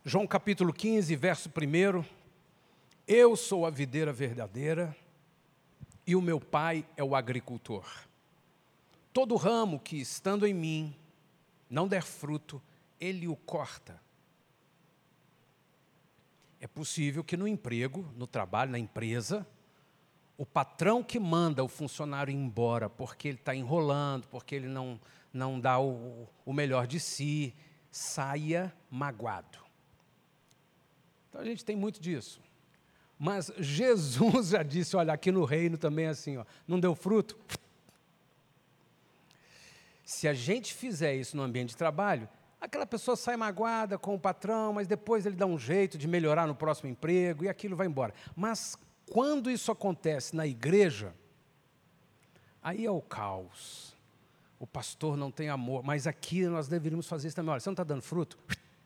João capítulo 15, verso 1. Eu sou a videira verdadeira e o meu pai é o agricultor. Todo ramo que, estando em mim, não der fruto, ele o corta. É possível que no emprego, no trabalho, na empresa, o patrão que manda o funcionário ir embora porque ele está enrolando, porque ele não dá o melhor de si, saia magoado. Então a gente tem muito disso. Mas Jesus já disse, olha, aqui no reino também é assim, ó, não deu fruto? Se a gente fizer isso no ambiente de trabalho, aquela pessoa sai magoada com o patrão, mas depois ele dá um jeito de melhorar no próximo emprego e aquilo vai embora. Mas quando isso acontece na igreja, aí é o caos. O pastor não tem amor, mas aqui nós deveríamos fazer isso também. Olha, você não está dando fruto?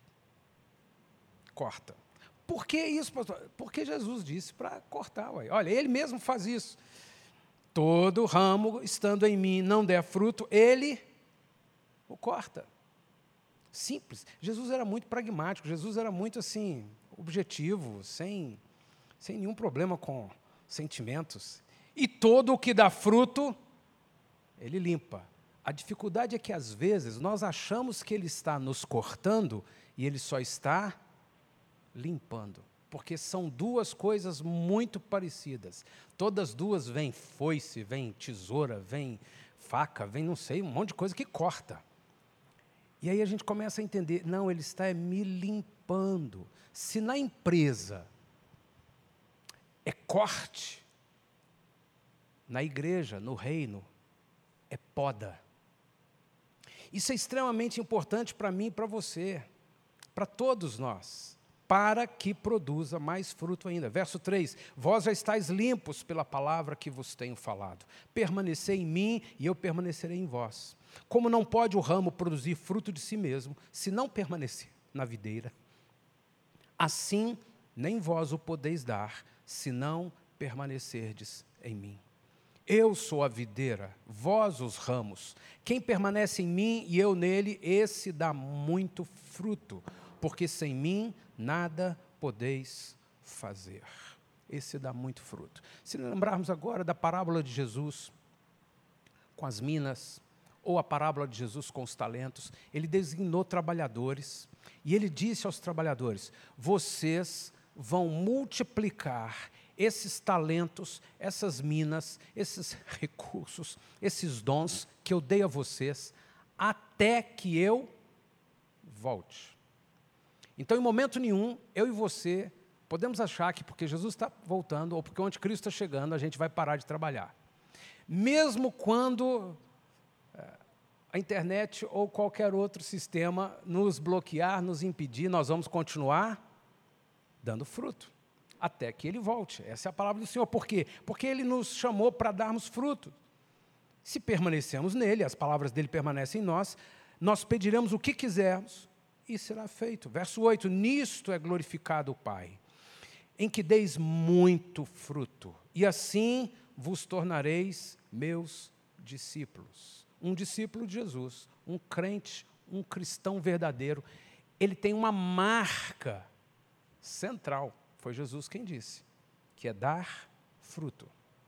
Corta. Por que isso, pastor? Porque Jesus disse para cortar. Ué. Olha, ele mesmo faz isso. Todo ramo estando em mim não der fruto, ele o corta. Simples. Jesus era muito pragmático, Jesus era muito assim, objetivo, sem nenhum problema com sentimentos. E todo o que dá fruto, ele limpa. A dificuldade é que, às vezes, nós achamos que ele está nos cortando e ele só está limpando. Porque são duas coisas muito parecidas. Todas duas vêm foice, vem tesoura, vem faca, vem não sei, um monte de coisa que corta. E aí a gente começa a entender, não, ele está me limpando. Se na empresa é corte, na igreja, no reino, é poda. Isso é extremamente importante para mim e para você, para todos nós, para que produza mais fruto ainda. Verso 3, vós já estáis limpos pela palavra que vos tenho falado. Permanecei em mim e eu permanecerei em vós. Como não pode o ramo produzir fruto de si mesmo, se não permanecer na videira, assim nem vós o podeis dar, se não permanecerdes em mim. Eu sou a videira, vós os ramos. Quem permanece em mim e eu nele, esse dá muito fruto, porque sem mim nada podeis fazer. Esse dá muito fruto. Se lembrarmos agora da parábola de Jesus com as minas, ou a parábola de Jesus com os talentos, ele designou trabalhadores, e ele disse aos trabalhadores, vocês vão multiplicar esses talentos, essas minas, esses recursos, esses dons que eu dei a vocês, até que eu volte. Então, em momento nenhum, eu e você podemos achar que porque Jesus está voltando, ou porque o anticristo está chegando, a gente vai parar de trabalhar. Mesmo quando a internet ou qualquer outro sistema nos bloquear, nos impedir, nós vamos continuar dando fruto, até que ele volte. Essa é a palavra do Senhor. Por quê? Porque ele nos chamou para darmos fruto. Se permanecemos nele, as palavras dele permanecem em nós, nós pediremos o que quisermos e será feito. Verso 8, nisto é glorificado o Pai, em que deis muito fruto, e assim vos tornareis meus discípulos. Um discípulo de Jesus, um crente, um cristão verdadeiro, ele tem uma marca central, foi Jesus quem disse, que é dar fruto,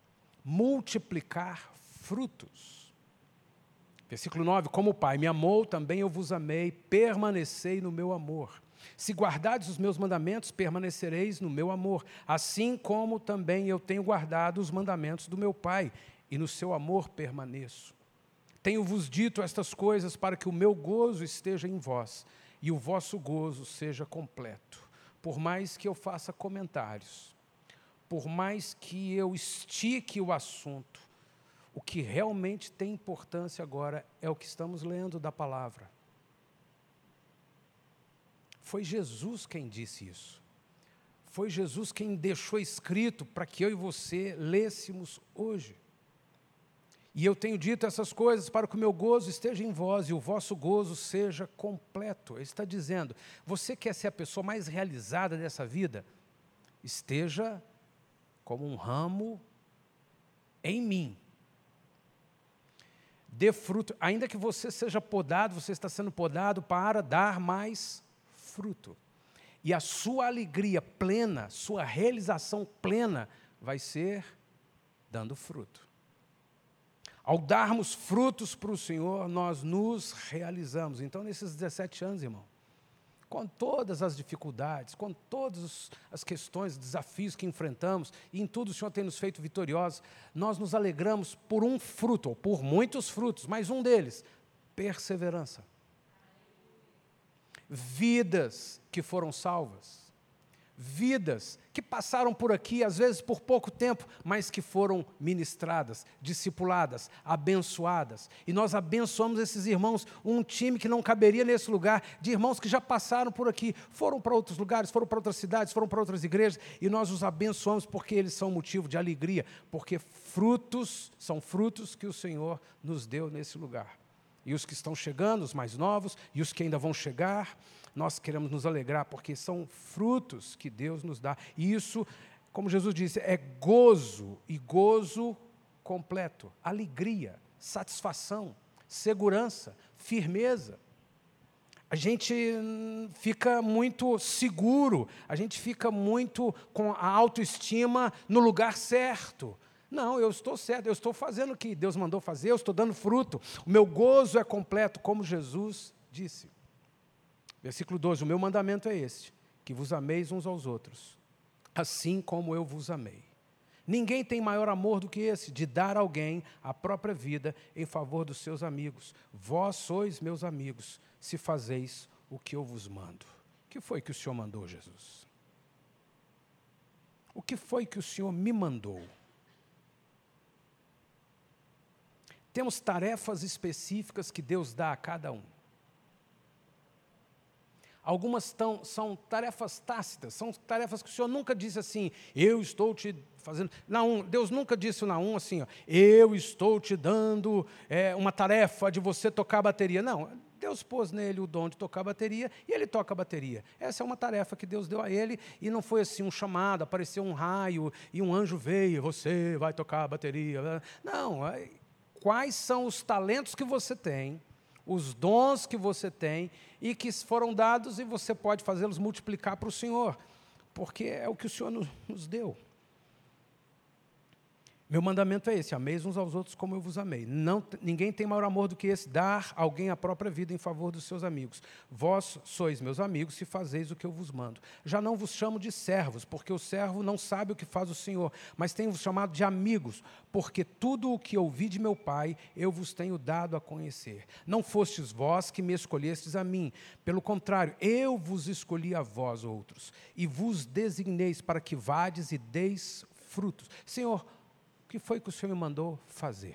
multiplicar frutos. Versículo 9, como o Pai me amou, também eu vos amei, permanecei no meu amor. Se guardardes os meus mandamentos, permanecereis no meu amor, assim como também eu tenho guardado os mandamentos do meu Pai, e no seu amor permaneço. Tenho-vos dito estas coisas para que o meu gozo esteja em vós e o vosso gozo seja completo. Por mais que eu faça comentários, por mais que eu estique o assunto, o que realmente tem importância agora é o que estamos lendo da palavra. Foi Jesus quem disse isso. Foi Jesus quem deixou escrito para que eu e você lêssemos hoje. E eu tenho dito essas coisas para que o meu gozo esteja em vós e o vosso gozo seja completo. Ele está dizendo, você quer ser a pessoa mais realizada dessa vida? Esteja como um ramo em mim. Dê fruto, ainda que você seja podado, você está sendo podado para dar mais fruto. E a sua alegria plena, sua realização plena, vai ser dando fruto. Ao darmos frutos para o Senhor, nós nos realizamos. Então, nesses 17 anos, irmão, com todas as dificuldades, com todas as questões, desafios que enfrentamos, e em tudo o Senhor tem nos feito vitoriosos, nós nos alegramos por um fruto, ou por muitos frutos, mas um deles, perseverança. Vidas que foram salvas. Vidas que passaram por aqui, às vezes por pouco tempo, mas que foram ministradas, discipuladas, abençoadas. E nós abençoamos esses irmãos, um time que não caberia nesse lugar, de irmãos que já passaram por aqui, foram para outros lugares, foram para outras cidades, foram para outras igrejas, e nós os abençoamos porque eles são motivo de alegria, porque são frutos que o Senhor nos deu nesse lugar. E os que estão chegando, os mais novos, e os que ainda vão chegar, nós queremos nos alegrar, porque são frutos que Deus nos dá. E isso, como Jesus disse, é gozo, e gozo completo. Alegria, satisfação, segurança, firmeza. A gente fica muito seguro, a gente fica muito com a autoestima no lugar certo. Não, eu estou certo, eu estou fazendo o que Deus mandou fazer, eu estou dando fruto. O meu gozo é completo, como Jesus disse. Versículo 12, o meu mandamento é este, que vos ameis uns aos outros, assim como eu vos amei. Ninguém tem maior amor do que esse, de dar a alguém a própria vida em favor dos seus amigos. Vós sois meus amigos, se fazeis o que eu vos mando. O que foi que o Senhor mandou, Jesus? O que foi que o Senhor me mandou? Temos tarefas específicas que Deus dá a cada um. Algumas são tarefas tácitas, são tarefas que o Senhor nunca disse assim, eu estou te fazendo. Deus nunca disse assim, ó, eu estou te dando uma tarefa de você tocar a bateria. Não, Deus pôs nele o dom de tocar a bateria e ele toca a bateria. Essa é uma tarefa que Deus deu a ele e não foi assim um chamado, apareceu um raio e um anjo veio, você vai tocar a bateria. Não, quais são os talentos que você tem, os dons que você tem e que foram dados e você pode fazê-los multiplicar para o Senhor, porque é o que o Senhor nos deu. Meu mandamento é esse, ameis uns aos outros como eu vos amei. Ninguém tem maior amor do que esse, dar a alguém a própria vida em favor dos seus amigos. Vós sois meus amigos se fazeis o que eu vos mando. Já não vos chamo de servos, porque o servo não sabe o que faz o Senhor, mas tenho-vos chamado de amigos, porque tudo o que ouvi de meu Pai, eu vos tenho dado a conhecer. Não fostes vós que me escolhestes a mim, pelo contrário, eu vos escolhi a vós outros, e vos designeis para que vades e deis frutos. Senhor, o que foi que o Senhor me mandou fazer?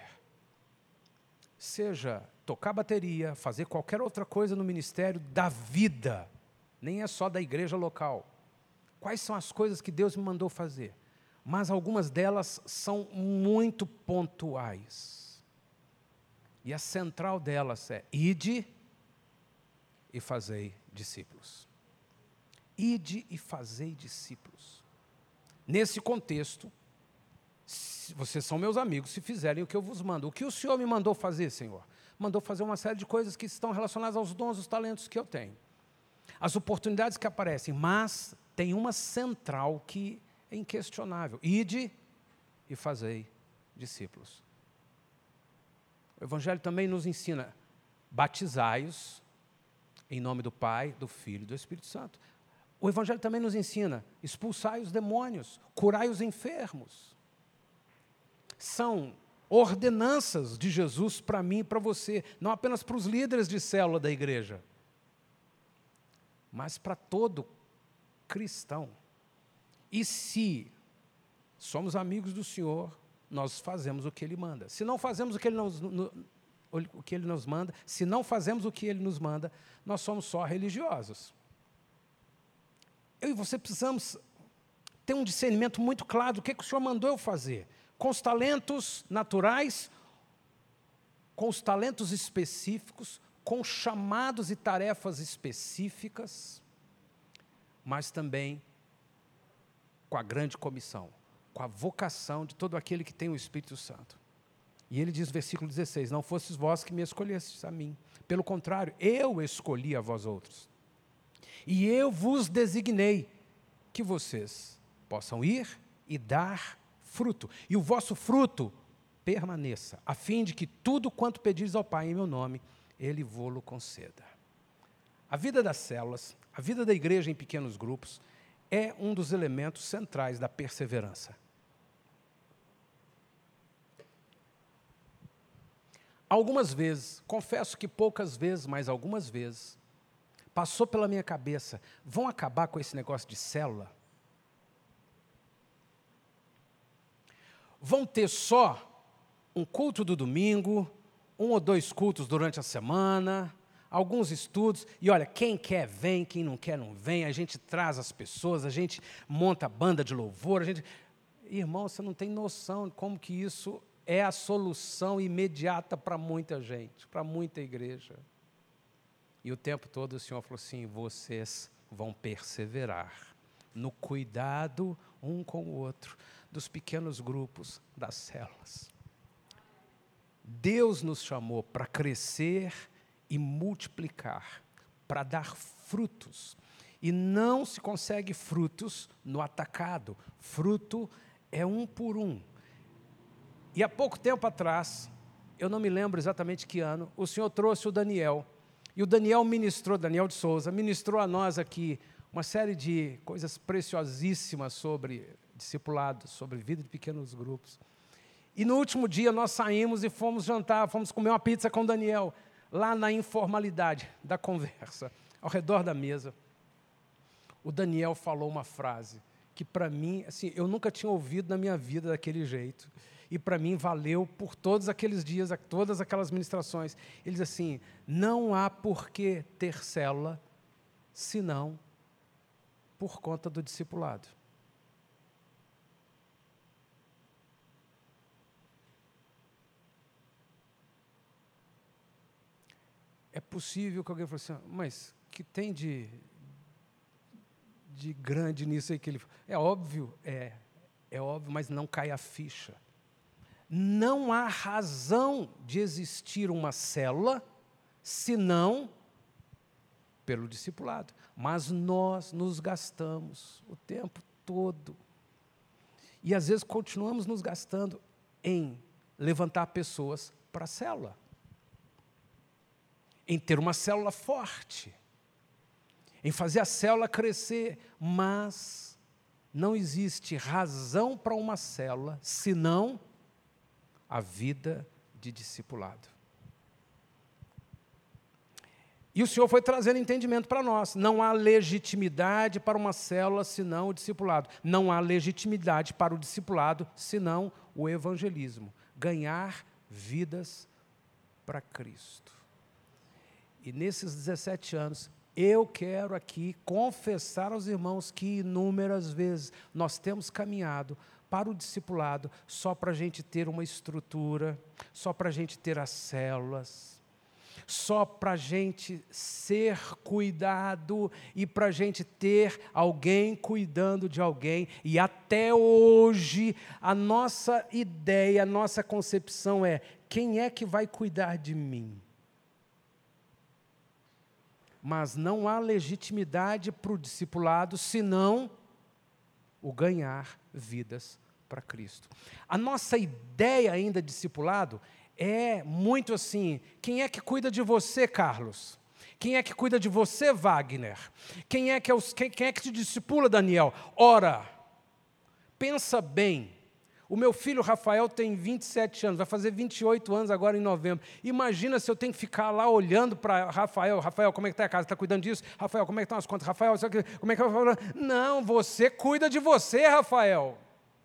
Seja tocar bateria, fazer qualquer outra coisa no ministério da vida, nem é só da igreja local. Quais são as coisas que Deus me mandou fazer? Mas algumas delas são muito pontuais. E a central delas é: ide e fazei discípulos. Ide e fazei discípulos. Nesse contexto, vocês são meus amigos se fizerem o que eu vos mando. O que o Senhor me mandou fazer, Senhor? Mandou fazer uma série de coisas que estão relacionadas aos dons, os talentos que eu tenho. As oportunidades que aparecem, mas tem uma central que é inquestionável. Ide e fazei discípulos. O Evangelho também nos ensina, batizai-os em nome do Pai, do Filho e do Espírito Santo. O Evangelho também nos ensina, expulsai os demônios, curai os enfermos. São ordenanças de Jesus para mim e para você, não apenas para os líderes de célula da igreja, mas para todo cristão. E se somos amigos do Senhor, nós fazemos o que Ele manda. Se não fazemos o que Ele nos manda, se não fazemos o que Ele nos manda, nós somos só religiosos. Eu e você precisamos ter um discernimento muito claro do que o Senhor mandou eu fazer. Com os talentos naturais, com os talentos específicos, com chamados e tarefas específicas, mas também com a grande comissão, com a vocação de todo aquele que tem o Espírito Santo. E ele diz, versículo 16, não fostes vós que me escolhestes a mim, pelo contrário, eu escolhi a vós outros, E eu vos designei que vocês possam ir e dar fruto, e o vosso fruto permaneça, a fim de que tudo quanto pedires ao Pai em meu nome, Ele vô-lo conceda. A vida das células, a vida da igreja em pequenos grupos, é um dos elementos centrais da perseverança. Algumas vezes, confesso que poucas vezes, mas algumas vezes, passou pela minha cabeça, vão acabar com esse negócio de célula? Vão ter só um culto do domingo, 1 ou 2 cultos durante a semana, alguns estudos, e olha, quem quer vem, quem não quer não vem, a gente traz as pessoas, a gente monta banda de louvor, Irmão, você não tem noção de como que isso é a solução imediata para muita gente, para muita igreja. E o tempo todo o Senhor falou assim, vocês vão perseverar no cuidado um com o outro, dos pequenos grupos, das células. Deus nos chamou para crescer e multiplicar, para dar frutos. E não se consegue frutos no atacado. Fruto é um por um. E há pouco tempo atrás, eu não me lembro exatamente que ano, o Senhor trouxe o Daniel. E o Daniel de Souza, ministrou a nós aqui uma série de coisas preciosíssimas sobre discipulado, sobre vida de pequenos grupos. E no último dia nós saímos e fomos jantar, fomos comer uma pizza com o Daniel, lá na informalidade da conversa, ao redor da mesa. O Daniel falou uma frase que para mim, assim, eu nunca tinha ouvido na minha vida daquele jeito. E para mim valeu por todos aqueles dias, todas aquelas ministrações. Ele diz assim, não há por que ter célula, senão por conta do discipulado. É possível que alguém fale assim, mas que tem de grande nisso aí que ele... É óbvio, mas não cai a ficha. Não há razão de existir uma célula, senão pelo discipulado. Mas nós nos gastamos o tempo todo. E às vezes continuamos nos gastando em levantar pessoas para a célula. Em ter uma célula forte. Em fazer a célula crescer. Mas não existe razão para uma célula, senão a vida de discipulado. E o Senhor foi trazendo entendimento para nós. Não há legitimidade para uma célula, senão o discipulado. Não há legitimidade para o discipulado, senão o evangelismo. Ganhar vidas para Cristo. E nesses 17 anos, eu quero aqui confessar aos irmãos que inúmeras vezes nós temos caminhado para o discipulado só para a gente ter uma estrutura, só para a gente ter as células, só para a gente ser cuidado e para a gente ter alguém cuidando de alguém. E até hoje, a nossa ideia, a nossa concepção é, quem é que vai cuidar de mim? Mas não há legitimidade para o discipulado, senão o ganhar vidas para Cristo. A nossa ideia ainda de discipulado é muito assim, quem é que cuida de você, Carlos? Quem é que cuida de você, Wagner? Quem é que te discipula, Daniel? Ora, pensa bem. O meu filho Rafael tem 27 anos, vai fazer 28 anos agora em novembro. Imagina se eu tenho que ficar lá olhando para Rafael. Rafael, como é que está a casa? Está cuidando disso? Rafael, como é que estão as contas? Rafael, como é que... Não, você cuida de você, Rafael.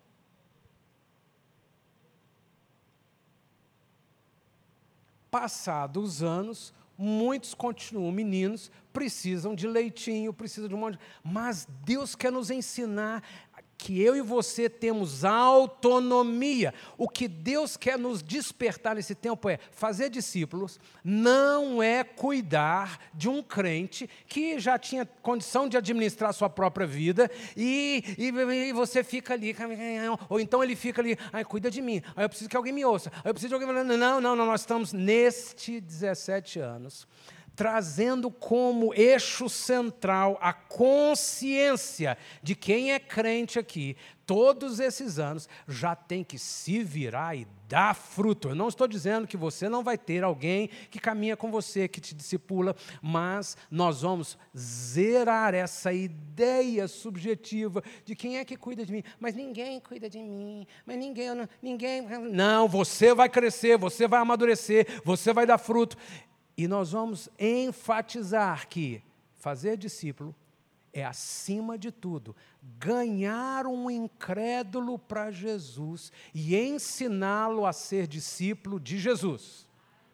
Passados os anos, muitos continuam meninos, precisam de leitinho, precisam de um monte de... Mas Deus quer nos ensinar que eu e você temos autonomia. O que Deus quer nos despertar nesse tempo é fazer discípulos, não é cuidar de um crente que já tinha condição de administrar a sua própria vida e você fica ali, ou então ele fica ali, cuida de mim, eu preciso que alguém me ouça, eu preciso de alguém... Não, nós estamos neste 17 anos, trazendo como eixo central a consciência de quem é crente aqui, todos esses anos, já tem que se virar e dar fruto. Eu não estou dizendo que você não vai ter alguém que caminha com você, que te discipula, mas nós vamos zerar essa ideia subjetiva de quem é que cuida de mim. Mas ninguém cuida de mim, mas ninguém. Não, você vai crescer, você vai amadurecer, você vai dar fruto. E nós vamos enfatizar que fazer discípulo é, acima de tudo, ganhar um incrédulo para Jesus e ensiná-lo a ser discípulo de Jesus.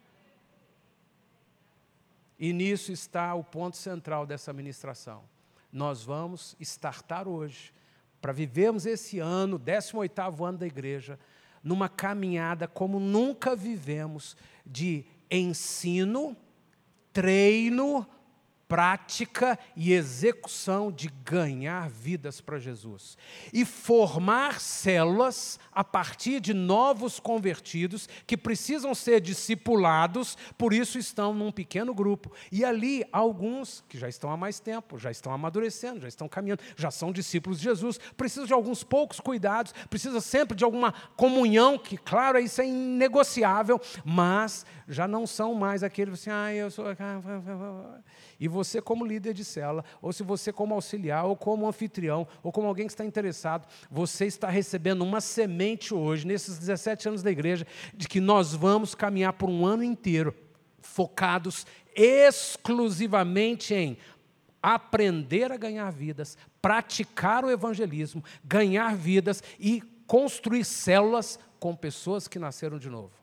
E nisso está o ponto central dessa ministração. Nós vamos startar hoje, para vivermos esse ano, 18º ano da igreja, numa caminhada como nunca vivemos, de ensino, treino, prática e execução de ganhar vidas para Jesus. E formar células a partir de novos convertidos que precisam ser discipulados, por isso estão num pequeno grupo. E ali, alguns que já estão há mais tempo, já estão amadurecendo, já estão caminhando, já são discípulos de Jesus, precisam de alguns poucos cuidados, precisa sempre de alguma comunhão, que, claro, isso é inegociável, mas já não são mais aqueles assim, eu sou... E você, como líder de célula, ou se você como auxiliar, ou como anfitrião, ou como alguém que está interessado, você está recebendo uma semente hoje, nesses 17 anos da igreja, de que nós vamos caminhar por um ano inteiro, focados exclusivamente em aprender a ganhar vidas, praticar o evangelismo, ganhar vidas e construir células com pessoas que nasceram de novo.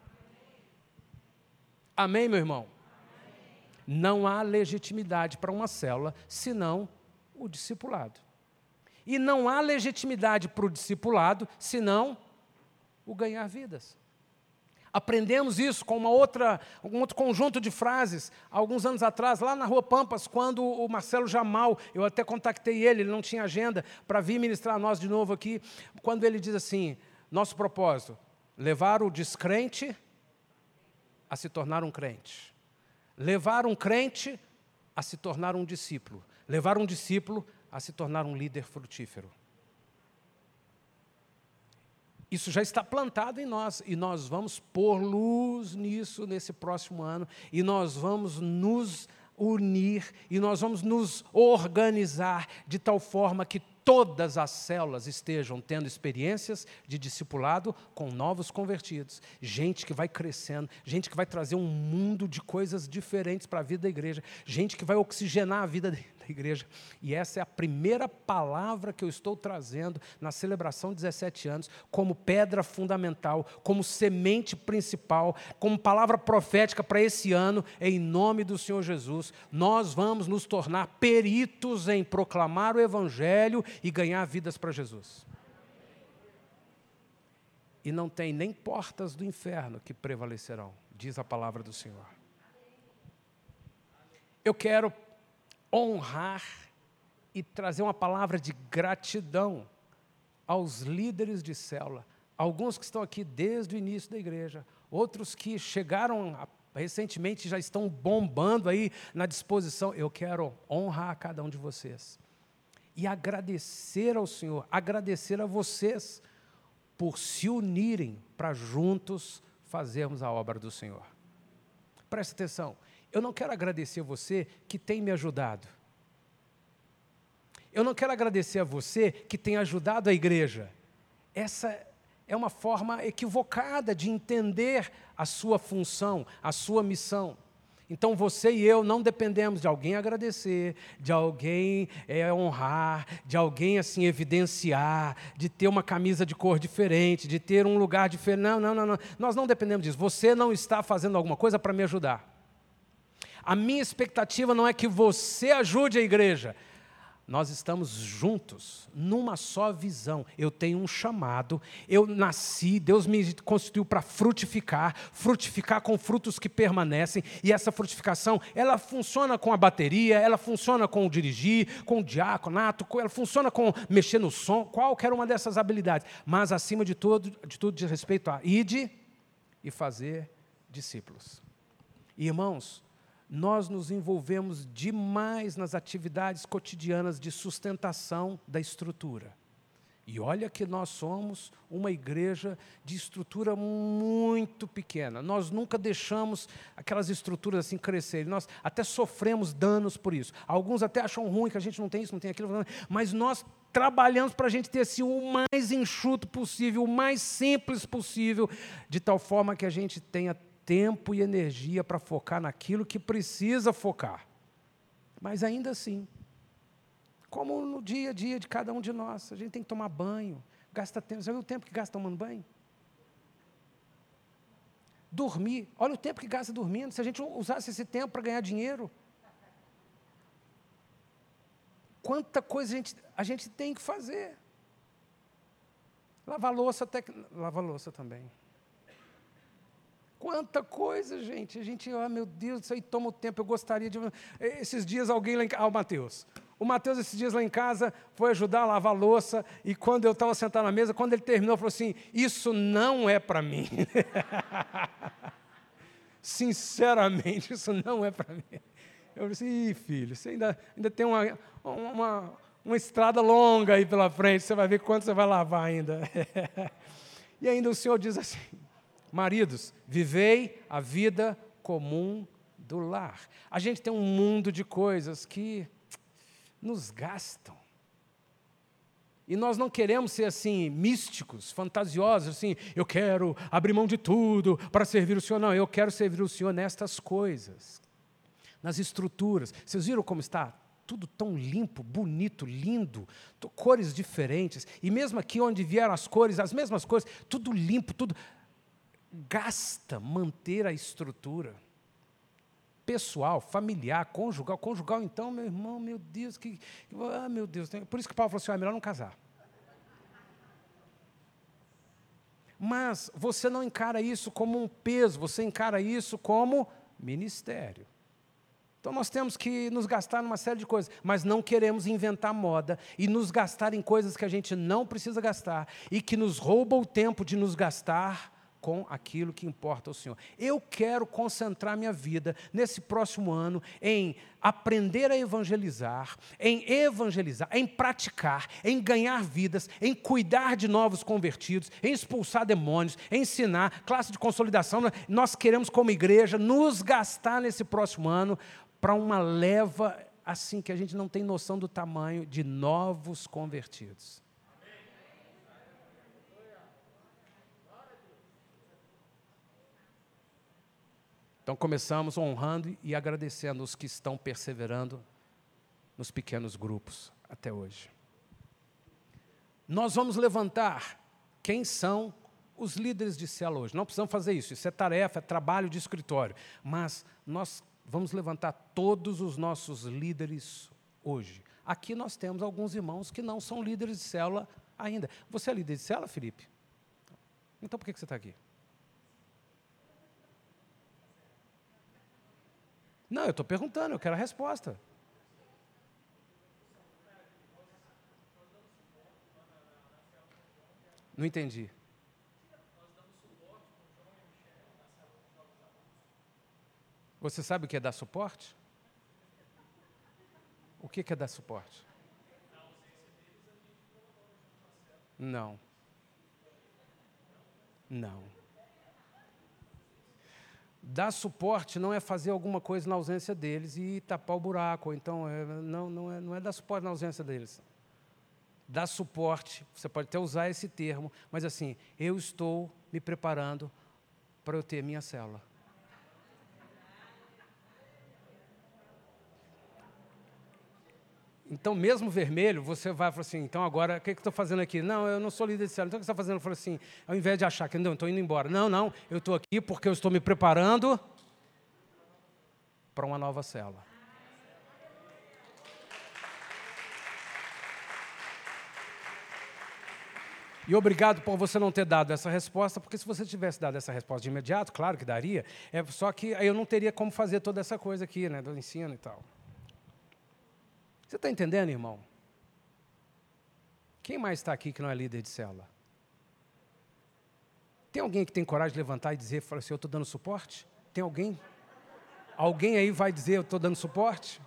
Amém, meu irmão? Não há legitimidade para uma célula, senão o discipulado. E não há legitimidade para o discipulado, senão o ganhar vidas. Aprendemos isso com um outro conjunto de frases, alguns anos atrás, lá na Rua Pampas, quando o Marcelo Jamal, eu até contactei ele não tinha agenda para vir ministrar a nós de novo aqui, quando ele diz assim, nosso propósito, levar o descrente a se tornar um crente. Levar um crente a se tornar um discípulo. Levar um discípulo a se tornar um líder frutífero. Isso já está plantado em nós, e nós vamos pôr luz nisso nesse próximo ano, e nós vamos nos unir, e nós vamos nos organizar de tal forma que todas as células estejam tendo experiências de discipulado com novos convertidos, gente que vai crescendo, gente que vai trazer um mundo de coisas diferentes para a vida da igreja, gente que vai oxigenar a vida da igreja. E essa é a primeira palavra que eu estou trazendo na celebração de 17 anos, como pedra fundamental, como semente principal, como palavra profética para esse ano, em nome do Senhor Jesus. Nós vamos nos tornar peritos em proclamar o Evangelho e ganhar vidas para Jesus. E não tem nem portas do inferno que prevalecerão, diz a palavra do Senhor. Eu quero honrar e trazer uma palavra de gratidão aos líderes de célula, alguns que estão aqui desde o início da igreja, outros que chegaram recentemente, já estão bombando aí na disposição. Eu quero honrar cada um de vocês e agradecer ao Senhor, agradecer a vocês por se unirem para juntos fazermos a obra do Senhor. Preste atenção, eu não quero agradecer a você que tem me ajudado. Eu não quero agradecer a você que tem ajudado a igreja. Essa é uma forma equivocada de entender a sua função, a sua missão. Então você e eu não dependemos de alguém agradecer, de alguém honrar, de alguém assim evidenciar, de ter uma camisa de cor diferente, de ter um lugar diferente. Não. Nós não dependemos disso. Você não está fazendo alguma coisa para me ajudar. A minha expectativa não é que você ajude a igreja. Nós estamos juntos, numa só visão. Eu tenho um chamado, eu nasci, Deus me constituiu para frutificar com frutos que permanecem, e essa frutificação, ela funciona com a bateria, ela funciona com o dirigir, com o diaconato, ela funciona com mexer no som, qualquer uma dessas habilidades, mas acima de tudo diz respeito a ide e fazer discípulos. E, irmãos, nós nos envolvemos demais nas atividades cotidianas de sustentação da estrutura. E olha que nós somos uma igreja de estrutura muito pequena. Nós nunca deixamos aquelas estruturas assim crescerem. Nós até sofremos danos por isso. Alguns até acham ruim que a gente não tem isso, não tem aquilo. Mas nós trabalhamos para a gente ter assim, o mais enxuto possível, o mais simples possível, de tal forma que a gente tenha tempo e energia para focar naquilo que precisa focar. Mas ainda assim, como no dia a dia de cada um de nós, a gente tem que tomar banho, gasta tempo. Já viu o tempo que gasta tomando banho? Dormir, olha o tempo que gasta dormindo. Se a gente usasse esse tempo para ganhar dinheiro, quanta coisa a gente tem que fazer. Lavar louça também. Quanta coisa, gente. A gente, meu Deus, isso aí toma o tempo. Eu gostaria de... Esses dias alguém lá em casa... O Mateus, esses dias lá em casa, foi ajudar a lavar a louça, e quando eu estava sentado na mesa, quando ele terminou, falou assim, isso não é para mim. Sinceramente, isso não é para mim. Eu disse, filho, você ainda tem uma estrada longa aí pela frente, você vai ver quanto você vai lavar ainda. E ainda o Senhor diz assim, maridos, vivei a vida comum do lar. A gente tem um mundo de coisas que nos gastam. E nós não queremos ser assim, místicos, fantasiosos, assim, eu quero abrir mão de tudo para servir o Senhor. Não, eu quero servir o Senhor nestas coisas, nas estruturas. Vocês viram como está? Tudo tão limpo, bonito, lindo, cores diferentes. E mesmo aqui onde vieram as cores, as mesmas cores, tudo limpo, tudo... Gasta manter a estrutura. Pessoal, familiar, conjugal. Conjugal, então, meu irmão, meu Deus, meu Deus. Por isso que Paulo falou assim, é melhor não casar. Mas você não encara isso como um peso, você encara isso como ministério. Então nós temos que nos gastar numa série de coisas, mas não queremos inventar moda e nos gastar em coisas que a gente não precisa gastar e que nos rouba o tempo de nos gastar com aquilo que importa ao Senhor. Eu quero concentrar minha vida nesse próximo ano em aprender a evangelizar, em praticar, em ganhar vidas, em cuidar de novos convertidos, em expulsar demônios, em ensinar, classe de consolidação. Nós queremos, como igreja, nos gastar nesse próximo ano para uma leva assim que a gente não tem noção do tamanho de novos convertidos. Então, começamos honrando e agradecendo os que estão perseverando nos pequenos grupos até hoje. Nós vamos levantar quem são os líderes de célula hoje. Não precisamos fazer isso, isso é tarefa, é trabalho de escritório. Mas nós vamos levantar todos os nossos líderes hoje. Aqui nós temos alguns irmãos que não são líderes de célula ainda. Você é líder de célula, Felipe? Então, por que você está aqui? Não, eu estou perguntando, eu quero a resposta. Não entendi. Você sabe o que é dar suporte? O que é dar suporte? Não. Não. Dar suporte não é fazer alguma coisa na ausência deles e tapar o buraco. Então, não é dar suporte na ausência deles. Dar suporte, você pode até usar esse termo, mas assim, eu estou me preparando para eu ter minha célula. Então, mesmo vermelho, você vai falar assim, então agora, o que eu estou fazendo aqui? Não, eu não sou líder de célula. Então, o que você está fazendo? Eu falo assim, ao invés de achar que não, estou indo embora. Não, eu estou aqui porque eu estou me preparando para uma nova célula. E obrigado por você não ter dado essa resposta, porque se você tivesse dado essa resposta de imediato, claro que daria, só que aí eu não teria como fazer toda essa coisa aqui, né, do ensino e tal. Você está entendendo, irmão? Quem mais está aqui que não é líder de célula? Tem alguém que tem coragem de levantar e dizer, fala assim, eu estou dando suporte? Tem alguém? Alguém aí vai dizer, eu estou dando suporte?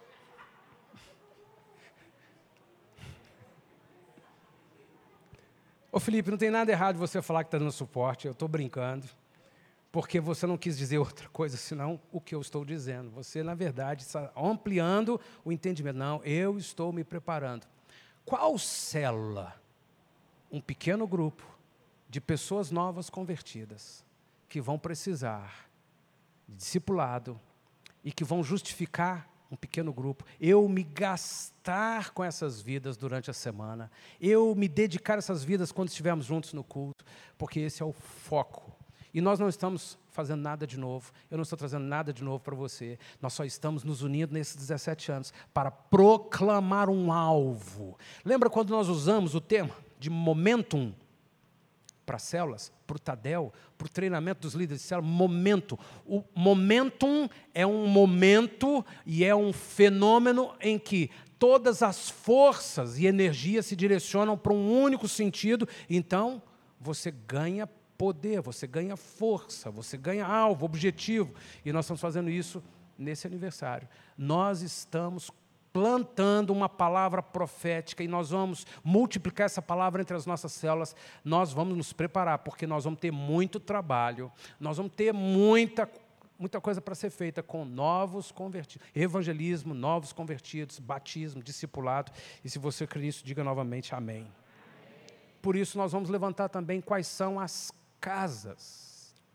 Ô Felipe, não tem nada errado você falar que está dando suporte, eu estou brincando, porque você não quis dizer outra coisa, senão o que eu estou dizendo. Você, na verdade, está ampliando o entendimento. Não, eu estou me preparando. Qual célula? Um pequeno grupo de pessoas novas convertidas, que vão precisar de discipulado e que vão justificar um pequeno grupo, eu me gastar com essas vidas durante a semana, eu me dedicar a essas vidas quando estivermos juntos no culto, porque esse é o foco. E nós não estamos fazendo nada de novo, eu não estou trazendo nada de novo para você, nós só estamos nos unindo nesses 17 anos para proclamar um alvo. Lembra quando nós usamos o termo de momentum para células, para o Tadel, para o treinamento dos líderes de célula? Momento. O momentum é um momento e é um fenômeno em que todas as forças e energias se direcionam para um único sentido, então você ganha poder, você ganha força, você ganha alvo, objetivo. E nós estamos fazendo isso nesse aniversário. Nós estamos plantando uma palavra profética e nós vamos multiplicar essa palavra entre as nossas células. Nós vamos nos preparar, porque nós vamos ter muito trabalho, nós vamos ter muita coisa para ser feita com novos convertidos. Evangelismo, novos convertidos, batismo, discipulado. E se você crê nisso, diga novamente amém. Por isso nós vamos levantar também quais são as casas.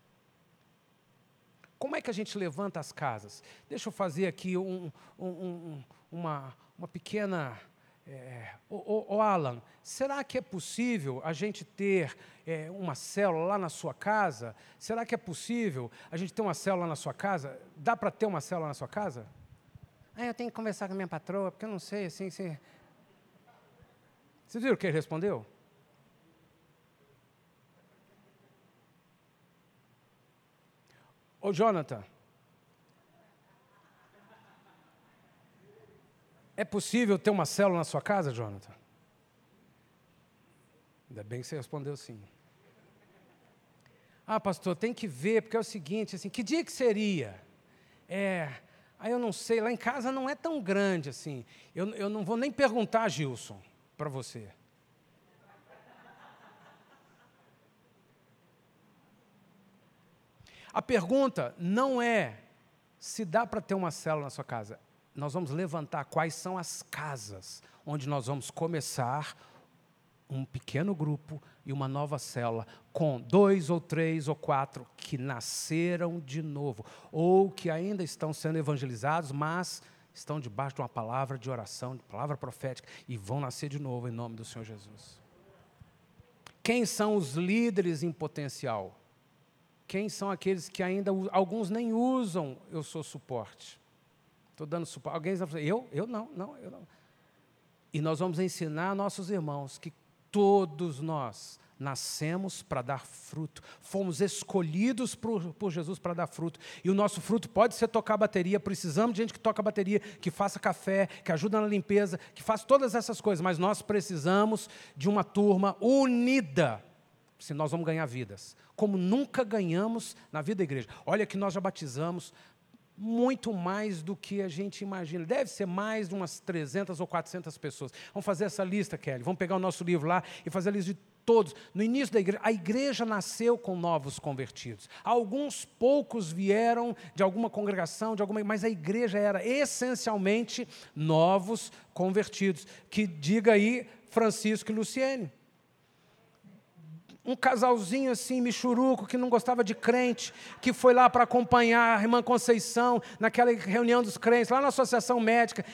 Como é que a gente levanta as casas? Deixa eu fazer aqui uma pequena... Alan, será que é possível a gente ter uma célula lá na sua casa? Será que é possível a gente ter uma célula na sua casa? Dá para ter uma célula na sua casa? Eu tenho que conversar com a minha patroa, porque eu não sei, assim... Vocês viram o que ele respondeu? Ô, Jonathan, é possível ter uma célula na sua casa, Jonathan? Ainda bem que você respondeu sim. Pastor, tem que ver, porque é o seguinte, assim, que dia que seria? Eu não sei, lá em casa não é tão grande assim. Eu não vou nem perguntar, Gilson, para você. A pergunta não é se dá para ter uma célula na sua casa. Nós vamos levantar quais são as casas onde nós vamos começar um pequeno grupo e uma nova célula com 2 ou 3 ou 4 que nasceram de novo ou que ainda estão sendo evangelizados, mas estão debaixo de uma palavra de oração, de palavra profética e vão nascer de novo em nome do Senhor Jesus. Quem são os líderes em potencial? Quem são aqueles que ainda, alguns nem usam, eu sou suporte. Estou dando suporte. Alguém vai dizer, eu não. E nós vamos ensinar nossos irmãos que todos nós nascemos para dar fruto. Fomos escolhidos por Jesus para dar fruto. E o nosso fruto pode ser tocar bateria. Precisamos de gente que toca bateria, que faça café, que ajuda na limpeza, que faça todas essas coisas. Mas nós precisamos de uma turma unida, se nós vamos ganhar vidas, como nunca ganhamos na vida da igreja. Olha que nós já batizamos muito mais do que a gente imagina. Deve ser mais de umas 300 ou 400 pessoas. Vamos fazer essa lista, Kelly. Vamos pegar o nosso livro lá e fazer a lista de todos. No início da igreja, a igreja nasceu com novos convertidos. Alguns poucos vieram de alguma congregação, mas a igreja era essencialmente novos convertidos. Que diga aí Francisco e Luciene. Um casalzinho assim, michuruco, que não gostava de crente, que foi lá para acompanhar a irmã Conceição naquela reunião dos crentes, lá na associação médica,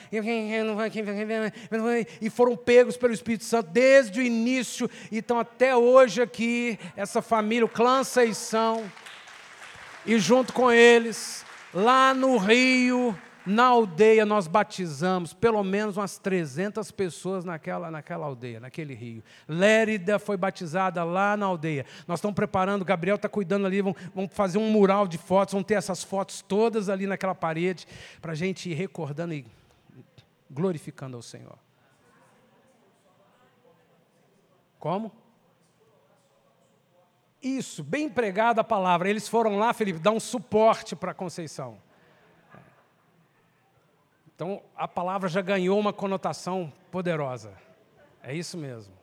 e foram pegos pelo Espírito Santo desde o início, e estão até hoje aqui, essa família, o clã Conceição, e junto com eles, lá no Rio, na aldeia, nós batizamos pelo menos umas 300 pessoas naquela aldeia, naquele rio. Lérida foi batizada lá na aldeia. Nós estamos preparando, o Gabriel está cuidando ali, vamos fazer um mural de fotos, vamos ter essas fotos todas ali naquela parede, para a gente ir recordando e glorificando ao Senhor. Como? Isso, bem empregada a palavra. Eles foram lá, Felipe, dar um suporte para a Conceição. Então, a palavra já ganhou uma conotação poderosa. É isso mesmo.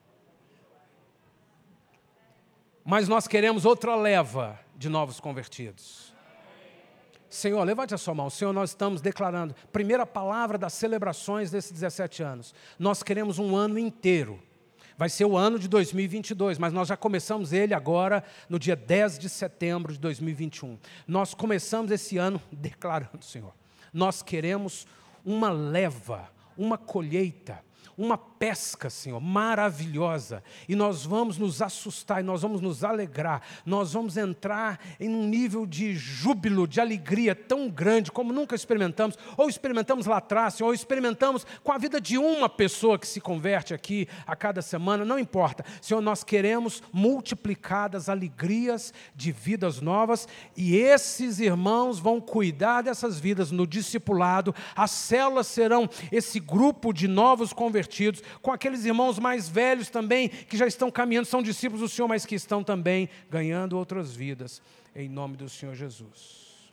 Mas nós queremos outra leva de novos convertidos. Senhor, levante a sua mão. Senhor, nós estamos declarando, primeira palavra das celebrações desses 17 anos. Nós queremos um ano inteiro. Vai ser o ano de 2022, mas nós já começamos ele agora no dia 10 de setembro de 2021. Nós começamos esse ano declarando, Senhor, nós queremos uma leva, uma colheita, uma pesca, Senhor, maravilhosa. E nós vamos nos assustar, e nós vamos nos alegrar. Nós vamos entrar em um nível de júbilo, de alegria tão grande como nunca experimentamos. Ou experimentamos lá atrás, Senhor, ou experimentamos com a vida de uma pessoa que se converte aqui a cada semana. Não importa. Senhor, nós queremos multiplicadas alegrias de vidas novas. E esses irmãos vão cuidar dessas vidas no discipulado. As células serão esse grupo de novos convertidos, com aqueles irmãos mais velhos também, que já estão caminhando, são discípulos do Senhor, mas que estão também ganhando outras vidas, em nome do Senhor Jesus.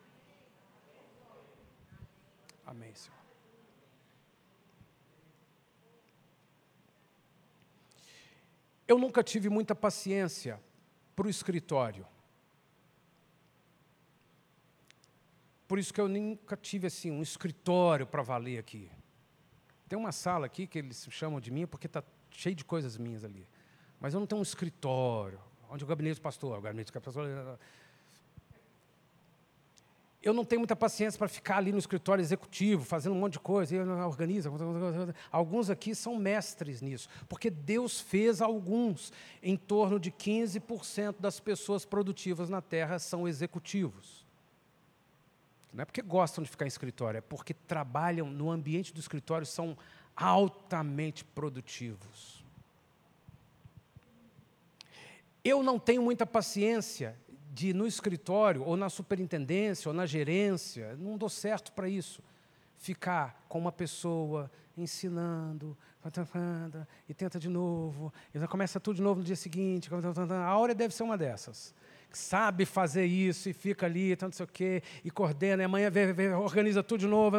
Amém, Senhor. Eu nunca tive muita paciência para o escritório. Por isso que eu nunca tive assim, um escritório para valer aqui. Tem uma sala aqui que eles chamam de minha porque está cheio de coisas minhas ali. Mas eu não tenho um escritório, onde o gabinete do pastor, Eu não tenho muita paciência para ficar ali no escritório executivo, fazendo um monte de coisa, organiza. Alguns aqui são mestres nisso, porque Deus fez alguns. Em torno de 15% das pessoas produtivas na Terra são executivos. Não é porque gostam de ficar em escritório, é porque trabalham no ambiente do escritório, são altamente produtivos. Eu não tenho muita paciência de ir no escritório, ou na superintendência, ou na gerência, não dou certo para isso. Ficar com uma pessoa ensinando, e tenta de novo, e começa tudo de novo no dia seguinte. A Áurea deve ser uma dessas. Sabe fazer isso e fica ali, tanto sei o quê, e coordena, e amanhã organiza tudo de novo.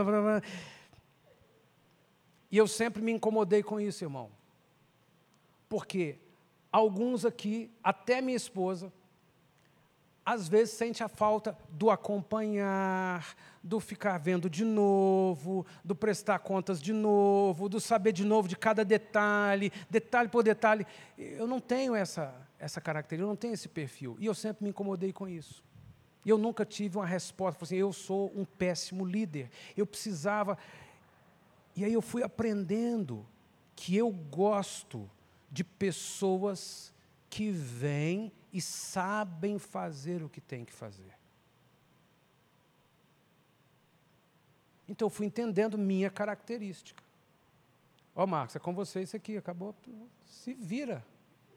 E eu sempre me incomodei com isso, irmão. Porque alguns aqui, até minha esposa, às vezes sente a falta do acompanhar, do ficar vendo de novo, do prestar contas de novo, do saber de novo de cada detalhe, detalhe por detalhe. Eu não tenho essa característica, eu não tenho esse perfil. E eu sempre me incomodei com isso. E eu nunca tive uma resposta, assim, eu sou um péssimo líder. Eu precisava... E aí eu fui aprendendo que eu gosto de pessoas que vêm e sabem fazer o que tem que fazer. Então, eu fui entendendo minha característica. Ó, Marcos, é com você isso aqui, acabou, se vira.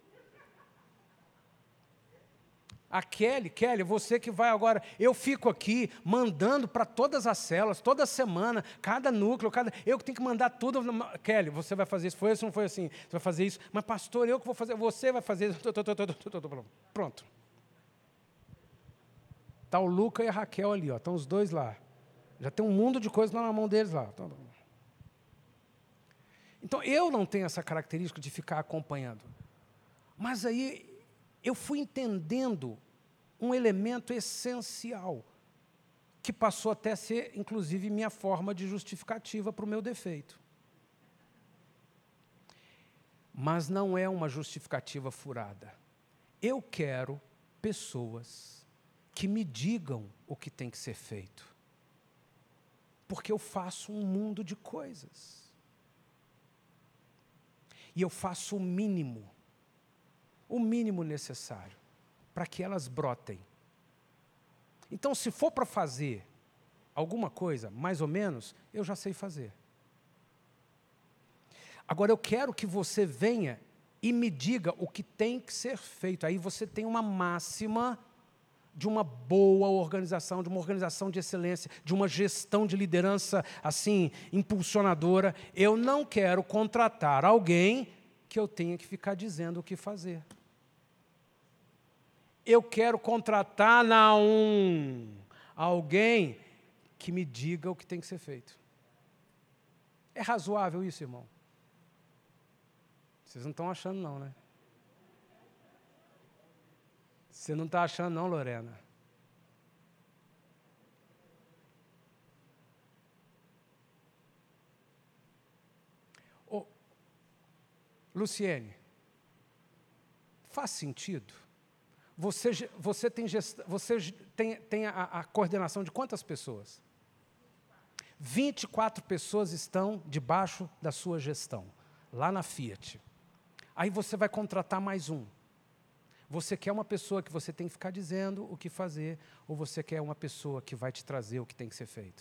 A Kelly, você que vai agora, eu fico aqui mandando para todas as células, toda semana, cada núcleo, eu que tenho que mandar tudo. Kelly, você vai fazer isso, foi isso, não foi assim? Você vai fazer isso, mas pastor, eu que vou fazer, você vai fazer isso. Pronto. Está o Luca e a Raquel ali, estão os dois lá. Já tem um mundo de coisas na mão deles lá. Então, eu não tenho essa característica de ficar acompanhando. Mas aí... eu fui entendendo um elemento essencial, que passou até a ser, inclusive, minha forma de justificativa para o meu defeito. Mas não é uma justificativa furada. Eu quero pessoas que me digam o que tem que ser feito. Porque eu faço um mundo de coisas. E eu faço o mínimo necessário para que elas brotem. Então, se for para fazer alguma coisa, mais ou menos, eu já sei fazer. Agora, eu quero que você venha e me diga o que tem que ser feito. Aí você tem uma máxima de uma boa organização, de uma organização de excelência, de uma gestão de liderança, assim, impulsionadora. Eu não quero contratar alguém que eu tenha que ficar dizendo o que fazer. Eu quero contratar alguém que me diga o que tem que ser feito. É razoável isso, irmão? Vocês não estão achando não, né? Você não está achando não, Lorena? Ô, Luciene, faz sentido? Você tem a coordenação de quantas pessoas? 24 pessoas estão debaixo da sua gestão, lá na Fiat. Aí você vai contratar mais um. Você quer uma pessoa que você tem que ficar dizendo o que fazer, ou você quer uma pessoa que vai te trazer o que tem que ser feito?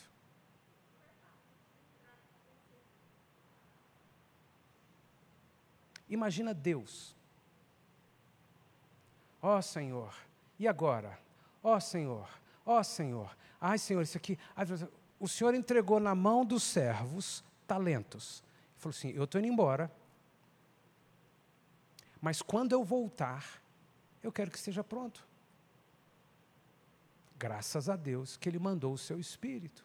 Imagina Deus. Ó Senhor, e agora? Ó Senhor, ó Senhor. Ai Senhor, isso aqui... O Senhor entregou na mão dos servos talentos. Ele falou assim, eu estou indo embora, mas quando eu voltar, eu quero que esteja pronto. Graças a Deus que Ele mandou o seu Espírito.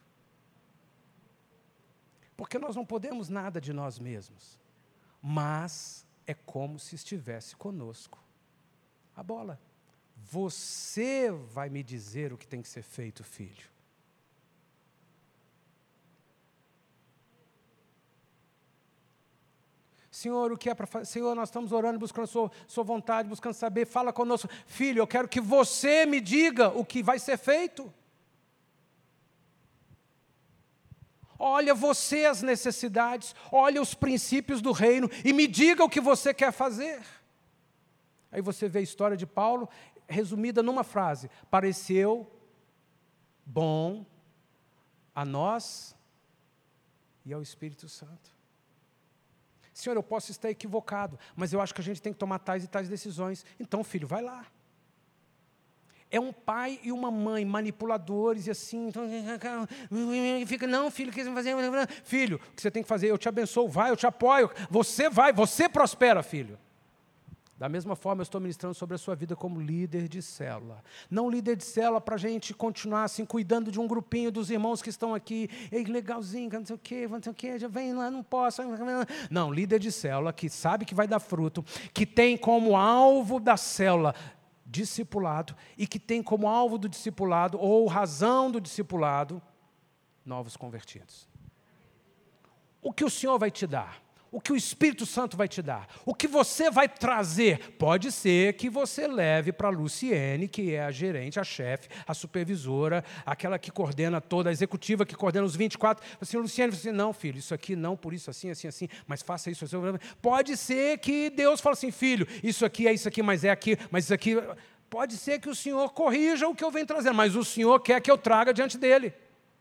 Porque nós não podemos nada de nós mesmos, mas é como se estivesse conosco a bola. Você vai me dizer o que tem que ser feito, filho. Senhor, o que é para fazer? Senhor, nós estamos orando, buscando a sua vontade, buscando saber, fala conosco. Filho, eu quero que você me diga o que vai ser feito. Olha você as necessidades, olha os princípios do reino e me diga o que você quer fazer. Aí você vê a história de Paulo, resumida numa frase. Pareceu bom a nós e ao Espírito Santo. Senhor, eu posso estar equivocado, mas eu acho que a gente tem que tomar tais e tais decisões. Então, filho, vai lá. É um pai e uma mãe manipuladores e assim, então, fica, não, filho, o que você vai fazer? Filho, o que você tem que fazer? Eu te abençoo, vai, eu te apoio. Você vai, você prospera, filho. Da mesma forma, eu estou ministrando sobre a sua vida como líder de célula. Não líder de célula para a gente continuar assim, cuidando de um grupinho dos irmãos que estão aqui. Ei, legalzinho, não sei o quê, já vem lá, não posso. Não, líder de célula que sabe que vai dar fruto, que tem como alvo da célula discipulado e que tem como alvo do discipulado ou razão do discipulado novos convertidos. O que o Senhor vai te dar? O que o Espírito Santo vai te dar? O que você vai trazer? Pode ser que você leve para a Luciene, que é a gerente, a chefe, a supervisora, aquela que coordena toda, a executiva que coordena os 24. Assim, Luciene, você, não, filho, isso aqui não, por isso, assim, assim, assim, mas faça isso, assim. Pode ser que Deus fale assim, filho, isso aqui é isso aqui, mas é aqui, mas isso aqui... Pode ser que o Senhor corrija o que eu venho trazendo, mas o Senhor quer que eu traga diante dEle.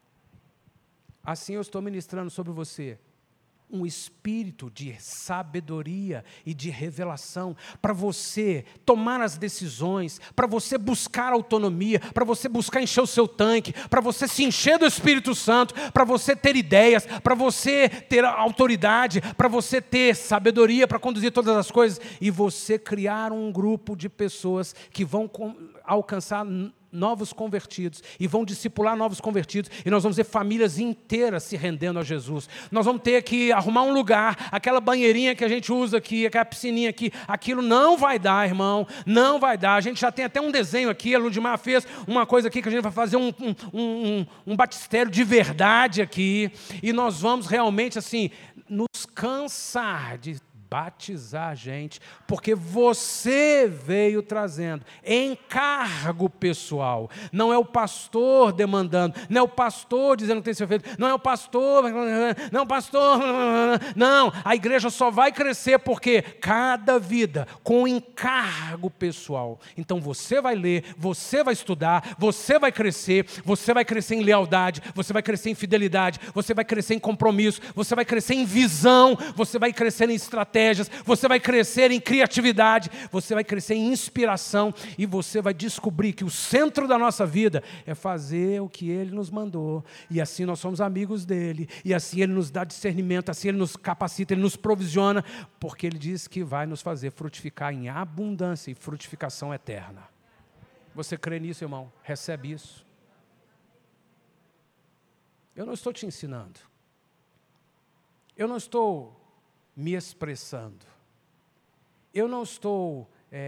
Assim eu estou ministrando sobre você um espírito de sabedoria e de revelação, para você tomar as decisões, para você buscar autonomia, para você buscar encher o seu tanque, para você se encher do Espírito Santo, para você ter ideias, para você ter autoridade, para você ter sabedoria para conduzir todas as coisas, e você criar um grupo de pessoas que vão alcançar novos convertidos, e vão discipular novos convertidos, e nós vamos ver famílias inteiras se rendendo a Jesus. Nós vamos ter que arrumar um lugar, aquela banheirinha que a gente usa aqui, aquela piscininha aqui, aquilo não vai dar, irmão, não vai dar. A gente já tem até um desenho aqui, a Ludmar fez uma coisa aqui, que a gente vai fazer um batistério de verdade aqui, e nós vamos realmente, assim, nos cansar de batizar a gente, porque você veio trazendo encargo pessoal. Não é o pastor demandando, não é o pastor dizendo que tem que ser feito, não é o pastor, não, pastor, não. A igreja só vai crescer porque cada vida com encargo pessoal. Então você vai ler, você vai estudar, você vai crescer em lealdade, você vai crescer em fidelidade, você vai crescer em compromisso, você vai crescer em visão, você vai crescer em estratégia, você vai crescer em criatividade, você vai crescer em inspiração e você vai descobrir que o centro da nossa vida é fazer o que Ele nos mandou, e assim nós somos amigos dEle, e assim Ele nos dá discernimento, assim Ele nos capacita, Ele nos provisiona, porque Ele diz que vai nos fazer frutificar em abundância e frutificação eterna. Você crê nisso, irmão? Recebe isso. Eu não estou te ensinando. Eu não estou me expressando. Eu não estou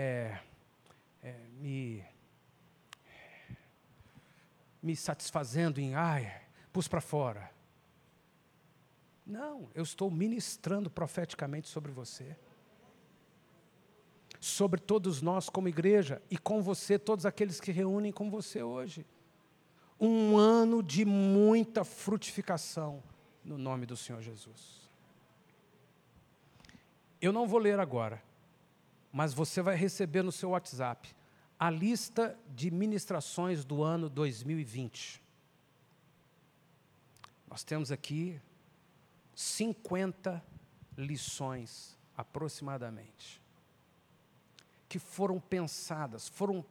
me satisfazendo em, pus para fora. Não, eu estou ministrando profeticamente sobre você. Sobre todos nós como igreja e com você, todos aqueles que reúnem com você hoje. Um ano de muita frutificação no nome do Senhor Jesus. Eu não vou ler agora, mas você vai receber no seu WhatsApp a lista de ministrações do ano 2020. Nós temos aqui 50 lições aproximadamente, que foram pensadas, foram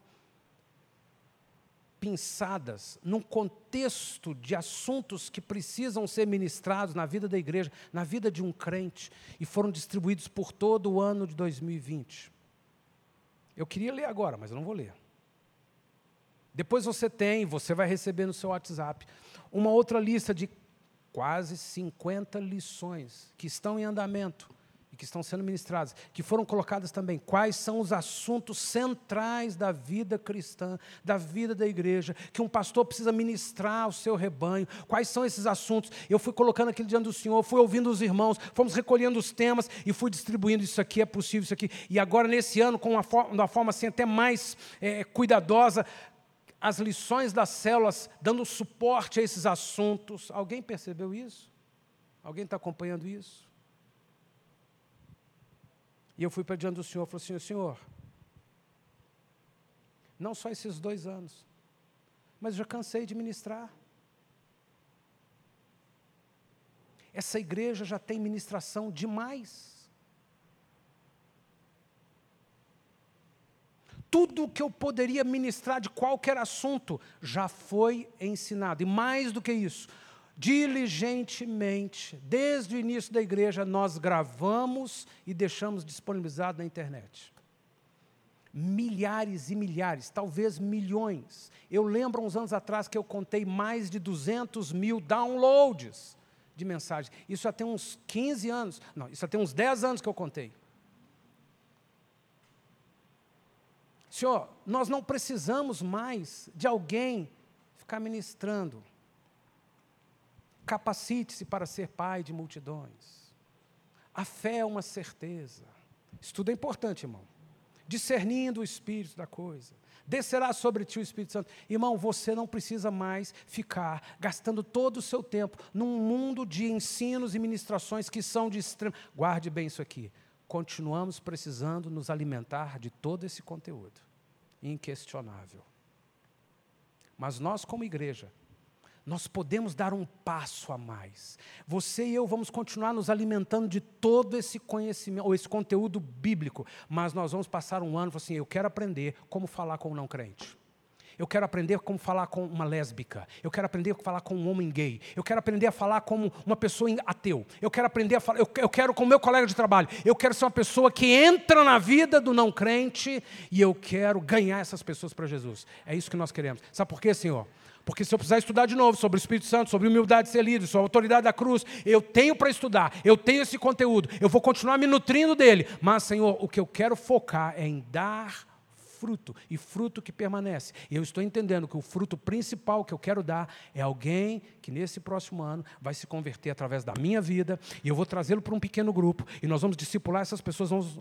pensadas num contexto de assuntos que precisam ser ministrados na vida da igreja, na vida de um crente, e foram distribuídos por todo o ano de 2020. Eu queria ler agora, mas eu não vou ler. Depois você vai receber no seu WhatsApp uma outra lista de quase 50 lições que estão em andamento e que estão sendo ministradas, que foram colocadas também. Quais são os assuntos centrais da vida cristã, da vida da igreja, que um pastor precisa ministrar ao seu rebanho? Quais são esses assuntos? Eu fui colocando aquilo diante do Senhor, fui ouvindo os irmãos, fomos recolhendo os temas e fui distribuindo isso aqui, é possível isso aqui. E agora, nesse ano, com uma forma assim, até mais cuidadosa, as lições das células, dando suporte a esses assuntos. Alguém percebeu isso? Alguém está acompanhando isso? E eu fui para diante do Senhor, falei assim, Senhor, não só esses 2 anos, mas eu já cansei de ministrar. Essa igreja já tem ministração demais. Tudo o que eu poderia ministrar de qualquer assunto já foi ensinado. E mais do que isso, diligentemente, desde o início da igreja, nós gravamos e deixamos disponibilizado na internet. Milhares e milhares, talvez milhões. Eu lembro uns anos atrás que eu contei mais de 200 mil downloads de mensagens. Isso já tem uns 15 anos, não, isso já tem uns 10 anos que eu contei. Senhor, nós não precisamos mais de alguém ficar ministrando. Capacite-se para ser pai de multidões. A fé é uma certeza. Isso tudo é importante, irmão. Discernindo o espírito da coisa. Descerá sobre ti o Espírito Santo. Irmão, você não precisa mais ficar gastando todo o seu tempo num mundo de ensinos e ministrações que são de extremo. Guarde bem isso aqui. Continuamos precisando nos alimentar de todo esse conteúdo. Inquestionável. Mas nós, como igreja, nós podemos dar um passo a mais. Você e eu vamos continuar nos alimentando de todo esse conhecimento, ou esse conteúdo bíblico, mas nós vamos passar um ano e falar assim, eu quero aprender como falar com um não crente. Eu quero aprender como falar com uma lésbica. Eu quero aprender a falar com um homem gay. Eu quero aprender a falar como uma pessoa ateu. Eu quero aprender a falar, eu quero com o meu colega de trabalho. Eu quero ser uma pessoa que entra na vida do não crente e eu quero ganhar essas pessoas para Jesus. É isso que nós queremos. Sabe por quê, Senhor? Porque se eu precisar estudar de novo sobre o Espírito Santo, sobre humildade de ser líder, sobre a autoridade da cruz, eu tenho para estudar, eu tenho esse conteúdo, eu vou continuar me nutrindo dele. Mas, Senhor, o que eu quero focar é em dar fruto, e fruto que permanece. E eu estou entendendo que o fruto principal que eu quero dar é alguém que nesse próximo ano vai se converter através da minha vida, e eu vou trazê-lo para um pequeno grupo, e nós vamos discipular essas pessoas, vamos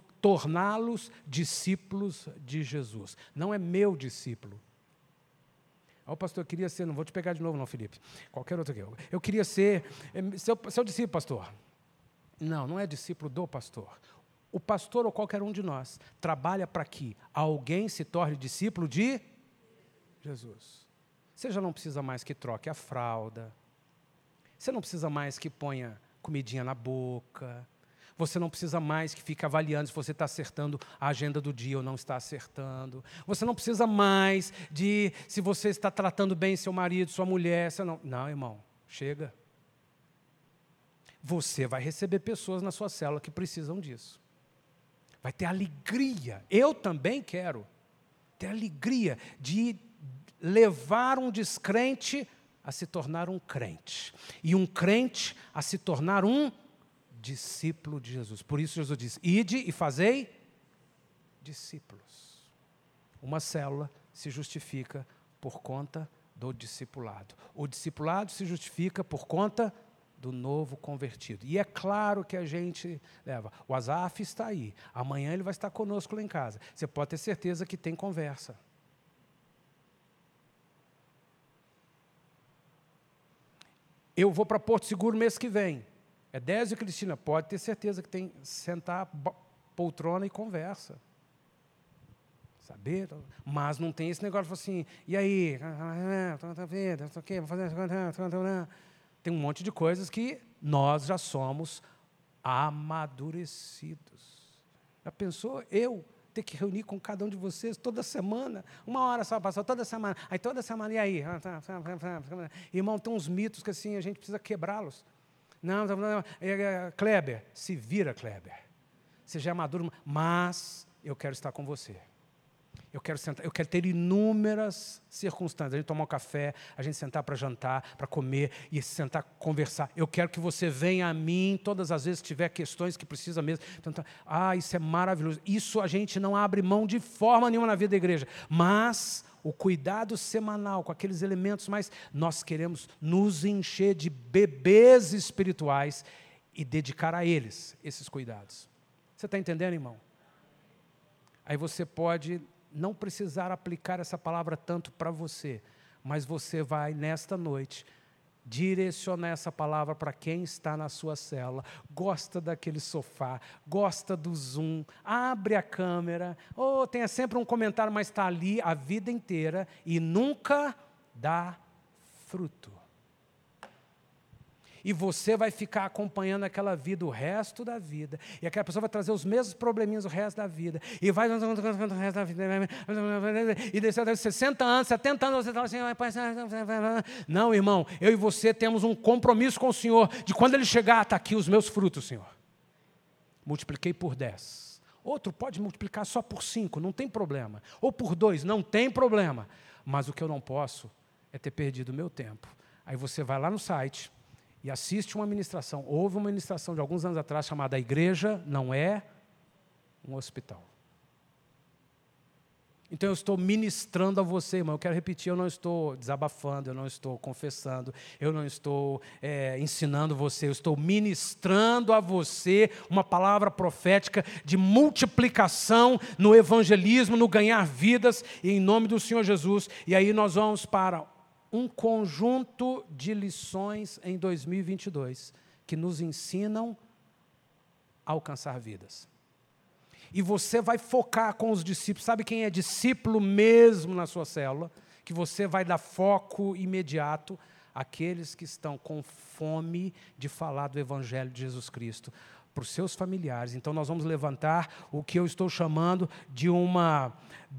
torná-los de Jesus. Não é meu discípulo. Pastor, eu queria ser, não vou te pegar de novo não, Felipe, qualquer outro aqui. Eu queria ser seu discípulo, pastor. Não é discípulo do pastor. O pastor ou qualquer um de nós trabalha para que alguém se torne discípulo de Jesus. Você já não precisa mais que troque a fralda. Você não precisa mais que ponha comidinha na boca. Você não precisa mais que fique avaliando se você está acertando a agenda do dia ou não está acertando. Você não precisa mais de se você está tratando bem seu marido, sua mulher. Não, irmão, chega. Você vai receber pessoas na sua célula que precisam disso. Vai ter alegria. Eu também quero ter alegria de levar um descrente a se tornar um crente. E um crente a se tornar um discípulo de Jesus. Por isso Jesus diz, ide e fazei discípulos. Uma célula se justifica por conta do discipulado. O discipulado se justifica por conta do novo convertido. E é claro que a gente leva. O Azaf está aí. Amanhã ele vai estar conosco lá em casa. Você pode ter certeza que tem conversa. Eu vou para Porto Seguro mês que vem. É Décio e Cristina. Pode ter certeza que tem sentar poltrona e conversa. Saber? Mas não tem esse negócio assim, e aí? Tem um monte de coisas que nós já somos amadurecidos. Já pensou eu ter que reunir com cada um de vocês toda semana? Uma hora só passou, toda semana. Aí toda semana, e aí? Irmão, tem uns mitos que assim a gente precisa quebrá-los. Não, Kleber, se vira, Kleber. Você já é maduro, mas eu quero estar com você. Eu quero sentar, eu quero ter inúmeras circunstâncias. A gente tomar um café, a gente sentar para jantar, para comer e sentar conversar. Eu quero que você venha a mim todas as vezes que tiver questões que precisa mesmo. Então, isso é maravilhoso. Isso a gente não abre mão de forma nenhuma na vida da igreja. Mas o cuidado semanal com aqueles elementos, mas nós queremos nos encher de bebês espirituais e dedicar a eles esses cuidados. Você está entendendo, irmão? Aí você pode não precisar aplicar essa palavra tanto para você, mas você vai, nesta noite, direcionar essa palavra para quem está na sua célula, gosta daquele sofá, gosta do Zoom, abre a câmera, ou tenha sempre um comentário, mas está ali a vida inteira e nunca dá fruto. E você vai ficar acompanhando aquela vida o resto da vida. E aquela pessoa vai trazer os mesmos probleminhas o resto da vida. E vai o resto da vida. E desde 60 anos, 70 anos, você fala assim... Não, irmão, eu e você temos um compromisso com o Senhor, de quando Ele chegar, está aqui os meus frutos, Senhor. Multipliquei por 10. Outro pode multiplicar só por 5, não tem problema. Ou por 2, não tem problema. Mas o que eu não posso é ter perdido o meu tempo. Aí você vai lá no site... e assiste uma ministração. Houve uma ministração de alguns anos atrás chamada A Igreja Não É um Hospital. Então eu estou ministrando a você, irmão. Eu quero repetir, eu não estou desabafando, eu não estou confessando, eu não estou ensinando você, eu estou ministrando a você uma palavra profética de multiplicação no evangelismo, no ganhar vidas, em nome do Senhor Jesus. E aí nós vamos para um conjunto de lições em 2022 que nos ensinam a alcançar vidas. E você vai focar com os discípulos. Sabe quem é discípulo mesmo na sua célula? Que você vai dar foco imediato àqueles que estão com fome de falar do Evangelho de Jesus Cristo para os seus familiares. Então nós vamos levantar o que eu estou chamando de uma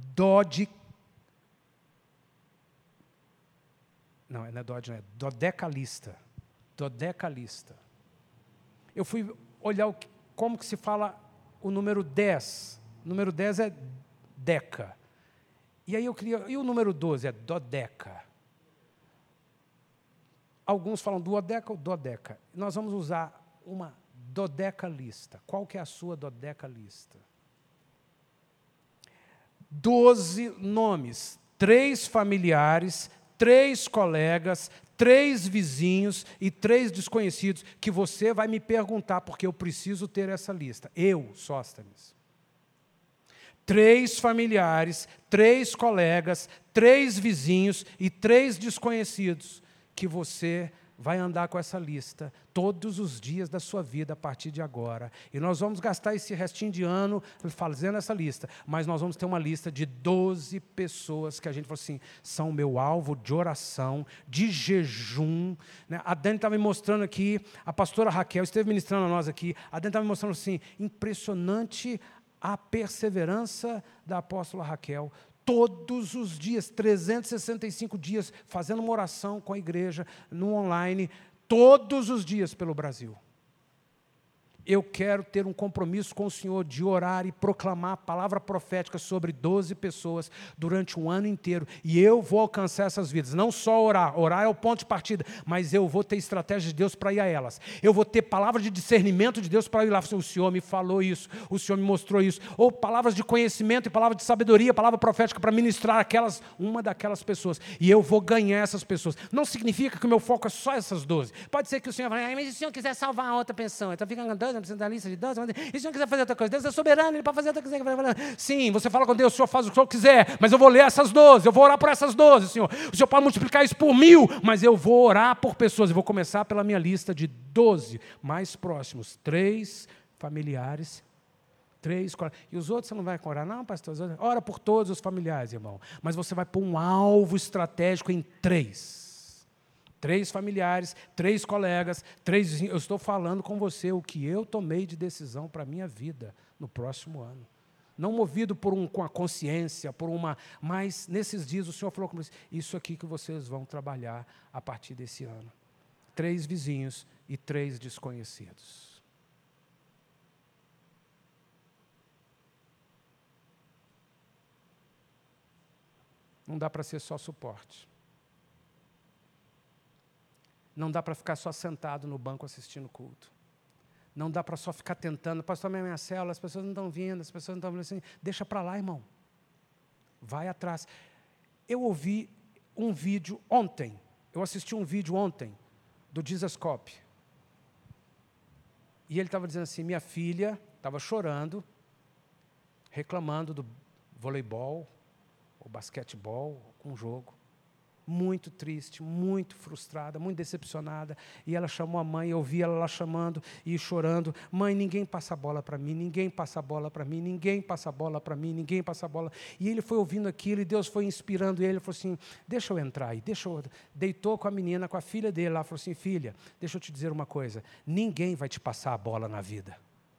dodecalista. Dodecalista. Eu fui olhar como que se fala o número 10. O número 10 é deca. E aí e o número 12 é dodeca. Alguns falam duodeca ou dodeca. Nós vamos usar uma dodecalista. Qual que é a sua dodecalista? 12 nomes, 3 familiares, 3 colegas, 3 vizinhos e 3 desconhecidos, que você vai me perguntar, porque eu preciso ter essa lista. Eu, Sóstenes. 3 familiares, 3 colegas, 3 vizinhos e 3 desconhecidos, que você vai andar com essa lista todos os dias da sua vida a partir de agora. E nós vamos gastar esse restinho de ano fazendo essa lista, mas nós vamos ter uma lista de 12 pessoas que a gente falou assim, são o meu alvo de oração, de jejum. Né? A Dani estava me mostrando aqui, a pastora Raquel esteve ministrando a nós aqui, a Dani estava me mostrando assim, impressionante a perseverança da apóstola Raquel. Todos os dias, 365 dias, fazendo uma oração com a igreja, no online, todos os dias pelo Brasil. Eu quero ter um compromisso com o Senhor de orar e proclamar a palavra profética sobre 12 pessoas durante um ano inteiro. E eu vou alcançar essas vidas. Não só orar. Orar é o ponto de partida. Mas eu vou ter estratégia de Deus para ir a elas. Eu vou ter palavra de discernimento de Deus para ir lá. O Senhor me falou isso. O Senhor me mostrou isso. Ou palavras de conhecimento e palavra de sabedoria, palavra profética para ministrar uma daquelas pessoas. E eu vou ganhar essas pessoas. Não significa que o meu foco é só essas 12. Pode ser que o Senhor fale, mas se o Senhor quiser salvar a outra pessoa, então fica andando, precisa da lista de 12, e se o Senhor quiser fazer outra coisa, Deus é soberano, Ele pode fazer outra coisa. Sim, você fala com Deus, o Senhor faz o que o Senhor quiser, mas eu vou ler essas 12, eu vou orar por essas 12, Senhor. O Senhor pode multiplicar isso por 1000, mas eu vou orar por pessoas. Eu vou começar pela minha lista de 12 mais próximos, 3 familiares, 3, 4. E os outros você não vai orar, não, pastor? Ora por todos os familiares, irmão. Mas você vai pôr um alvo estratégico em 3. 3 familiares, 3 colegas, 3 vizinhos. Eu estou falando com você o que eu tomei de decisão para a minha vida no próximo ano. Não movido com a consciência, mas nesses dias o Senhor falou comigo, isso aqui que vocês vão trabalhar a partir desse ano. 3 vizinhos e 3 desconhecidos. Não dá para ser só suporte. Não dá para ficar só sentado no banco assistindo culto. Não dá para só ficar tentando, pastor, minha célula, as pessoas não estão vindo, as pessoas não estão vindo assim. Deixa para lá, irmão. Vai atrás. Eu ouvi um vídeo ontem, eu assisti um vídeo ontem, do Jesus Cop. E ele estava dizendo assim, minha filha estava chorando, reclamando do voleibol, ou basquetebol, com o jogo. Muito triste, muito frustrada, muito decepcionada. E ela chamou a mãe, eu vi ela lá chamando e chorando. Mãe, ninguém passa a bola para mim, ninguém passa a bola para mim, ninguém passa a bola para mim, ninguém passa a bola. E ele foi ouvindo aquilo e Deus foi inspirando ele. Ele falou assim, deixa eu entrar aí, Deitou com a menina, com a filha dele lá, falou assim, filha, deixa eu te dizer uma coisa, ninguém vai te passar a bola na vida.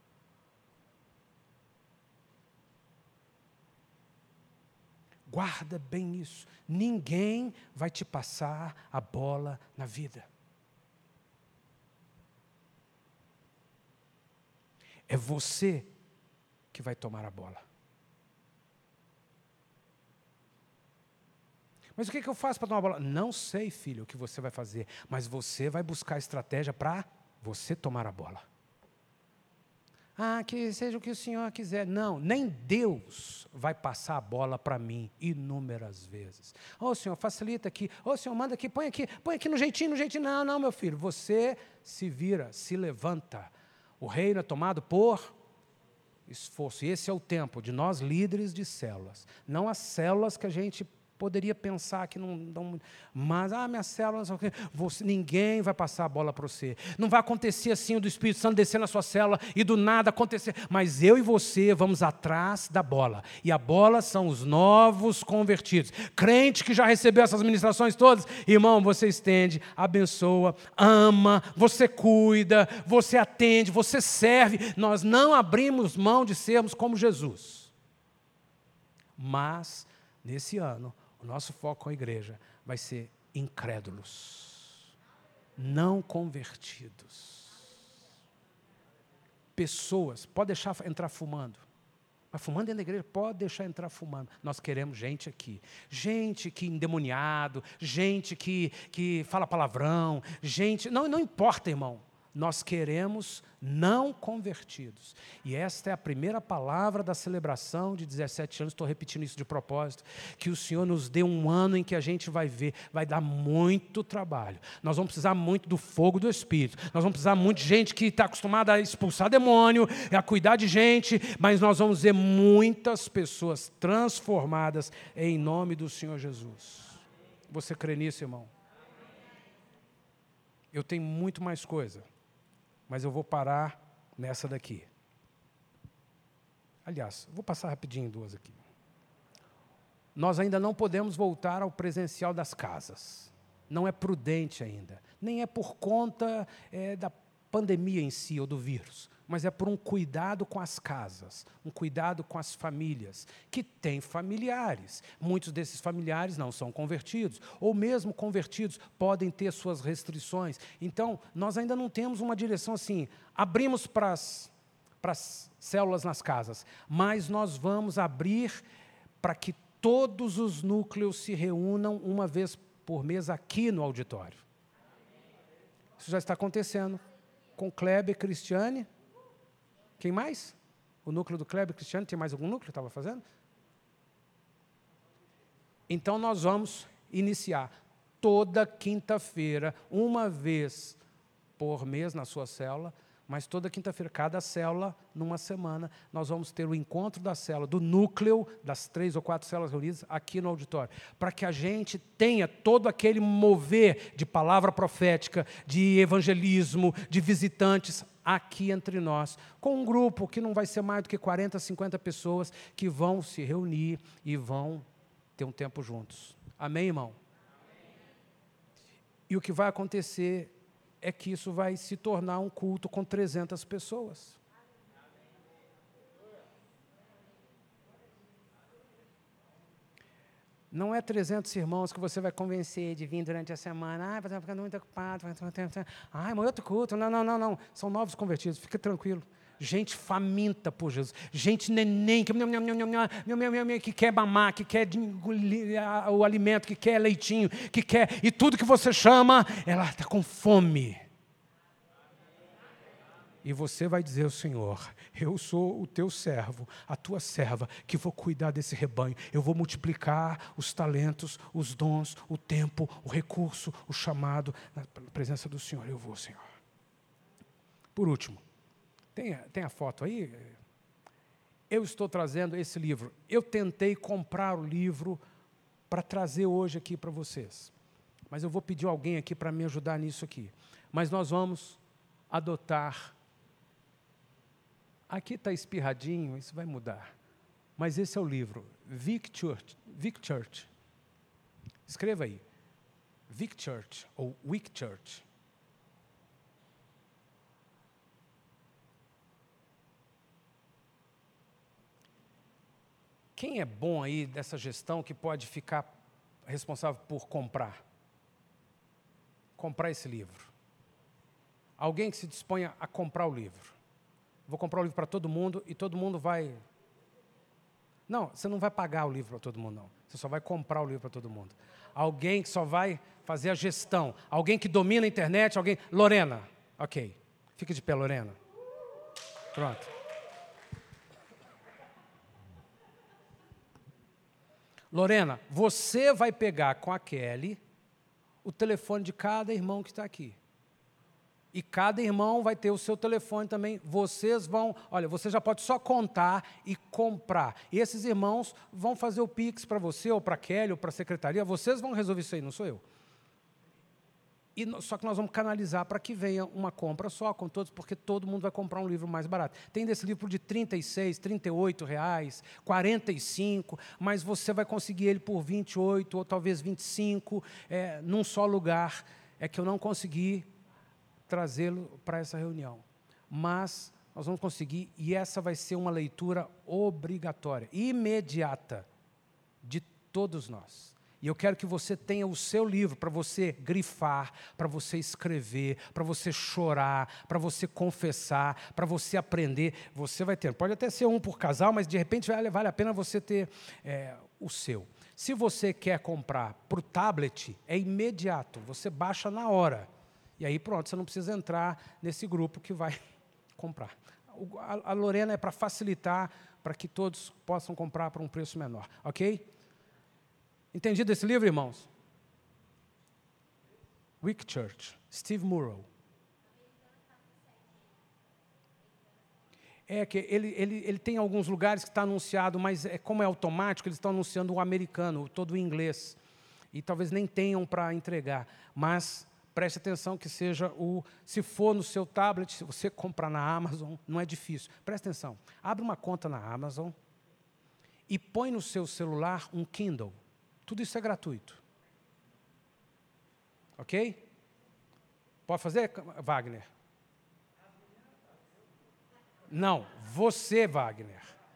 Guarda bem isso. Ninguém vai te passar a bola na vida. É você que vai tomar a bola. Mas o que eu faço para tomar a bola? Não sei, filho, o que você vai fazer, mas você vai buscar estratégia para você tomar a bola. Que seja o que o Senhor quiser. Não, nem Deus vai passar a bola para mim inúmeras vezes. Senhor, facilita aqui. Senhor, manda aqui, põe aqui no jeitinho. Não, meu filho, você se vira, se levanta. O reino é tomado por esforço. E esse é o tempo de nós líderes de células. Não as células que a gente poderia pensar que não dão... Mas, minha célula, ninguém vai passar a bola para você. Não vai acontecer assim, o do Espírito Santo descer na sua célula e do nada acontecer. Mas eu e você vamos atrás da bola. E a bola são os novos convertidos. Crente que já recebeu essas ministrações todas, irmão, você estende, abençoa, ama, você cuida, você atende, você serve. Nós não abrimos mão de sermos como Jesus. Mas, nesse ano, o nosso foco com a igreja vai ser incrédulos, não convertidos. Pessoas, pode deixar entrar fumando. Mas fumando dentro da igreja, pode deixar entrar fumando. Nós queremos gente aqui. Gente que endemoniado, gente que fala palavrão, gente... Não importa, irmão. Nós queremos não convertidos. E esta é a primeira palavra da celebração de 17 anos, estou repetindo isso de propósito, que o Senhor nos dê um ano em que a gente vai ver, vai dar muito trabalho. Nós vamos precisar muito do fogo do Espírito, nós vamos precisar muito de gente que está acostumada a expulsar demônio, a cuidar de gente, mas nós vamos ver muitas pessoas transformadas em nome do Senhor Jesus. Você crê nisso, irmão? Eu tenho muito mais coisa. Mas eu vou parar nessa daqui. Aliás, vou passar rapidinho 2 aqui. Nós ainda não podemos voltar ao presencial das casas. Não é prudente ainda. Nem é por conta da pandemia em si ou do vírus. mas é por um cuidado com as casas, um cuidado com as famílias, que têm familiares. Muitos desses familiares não são convertidos, ou mesmo convertidos podem ter suas restrições. Então, nós ainda não temos uma direção assim, abrimos para as células nas casas, mas nós vamos abrir para que todos os núcleos se reúnam uma vez por mês aqui no auditório. Isso já está acontecendo com Kleber e Cristiane. Quem mais? O núcleo do Kleber e Cristiane, tem mais algum núcleo que estava fazendo? Então, nós vamos iniciar toda quinta-feira, uma vez por mês na sua célula, mas toda quinta-feira, cada célula, numa semana, nós vamos ter o encontro da célula, do núcleo, das 3 ou 4 células reunidas, aqui no auditório, para que a gente tenha todo aquele mover de palavra profética, de evangelismo, de visitantes, aqui entre nós, com um grupo que não vai ser mais do que 40, 50 pessoas, que vão se reunir e vão ter um tempo juntos. Amém, irmão? Amém. E o que vai acontecer é que isso vai se tornar um culto com 300 pessoas. Não é 300 irmãos que você vai convencer de vir durante a semana. Você vai ficando muito ocupado. Mas outro culto. Não. São novos convertidos, fica tranquilo. Gente faminta por Jesus. Gente neném, que quer mamar, que quer o alimento, que quer leitinho, que quer... E tudo que você chama, ela está com fome. E você vai dizer ao Senhor, eu sou o teu servo, a tua serva, que vou cuidar desse rebanho. Eu vou multiplicar os talentos, os dons, o tempo, o recurso, o chamado, na presença do Senhor. Eu vou, Senhor. Por último, tem a foto aí? Eu estou trazendo esse livro. Eu tentei comprar o livro para trazer hoje aqui para vocês. Mas eu vou pedir alguém aqui para me ajudar nisso aqui. Mas nós vamos adotar... Aqui está espirradinho, isso vai mudar. Mas esse é o livro, Vic Church. Escreva aí, Vic Church ou Wick Church. Quem é bom aí dessa gestão que pode ficar responsável por comprar esse livro? Alguém que se disponha a comprar o livro. Vou comprar o livro para todo mundo e todo mundo vai... Não, você não vai pagar o livro para todo mundo, não. Você só vai comprar o livro para todo mundo. Alguém que só vai fazer a gestão. Alguém que domina a internet, alguém... Lorena, ok. Fica de pé, Lorena. Pronto. Lorena, você vai pegar com a Kelly o telefone de cada irmão que está aqui. E cada irmão vai ter o seu telefone também. Vocês vão... Olha, você já pode só contar e comprar. E esses irmãos vão fazer o Pix para você, ou para a Kelly, ou para a secretaria. Vocês vão resolver isso aí, não sou eu. Só que nós vamos canalizar para que venha uma compra só com todos, porque todo mundo vai comprar um livro mais barato. Tem desse livro de R$36, R$38, R$45, mas você vai conseguir ele por 28 ou talvez 25, num só lugar. É que eu não consegui trazê-lo para essa reunião. Mas nós vamos conseguir, e essa vai ser uma leitura obrigatória, imediata, de todos nós. E eu quero que você tenha o seu livro para você grifar, para você escrever, para você chorar, para você confessar, para você aprender. Você vai ter, pode até ser um por casal, mas de repente vale a pena você ter o seu. Se você quer comprar para o tablet, é imediato, você baixa na hora. E aí pronto, você não precisa entrar nesse grupo que vai comprar. A Lorena é para facilitar, para que todos possam comprar por um preço menor. Ok? Entendido esse livro, irmãos? Wick Church, Steve Murrow. É que ele tem alguns lugares que está anunciado, mas como é automático, eles estão anunciando o americano, todo o inglês. E talvez nem tenham para entregar, mas... Preste atenção que seja se for no seu tablet, se você comprar na Amazon, não é difícil. Preste atenção, abre uma conta na Amazon e põe no seu celular um Kindle. Tudo isso é gratuito. Ok? Pode fazer, Wagner? Não, você, Wagner.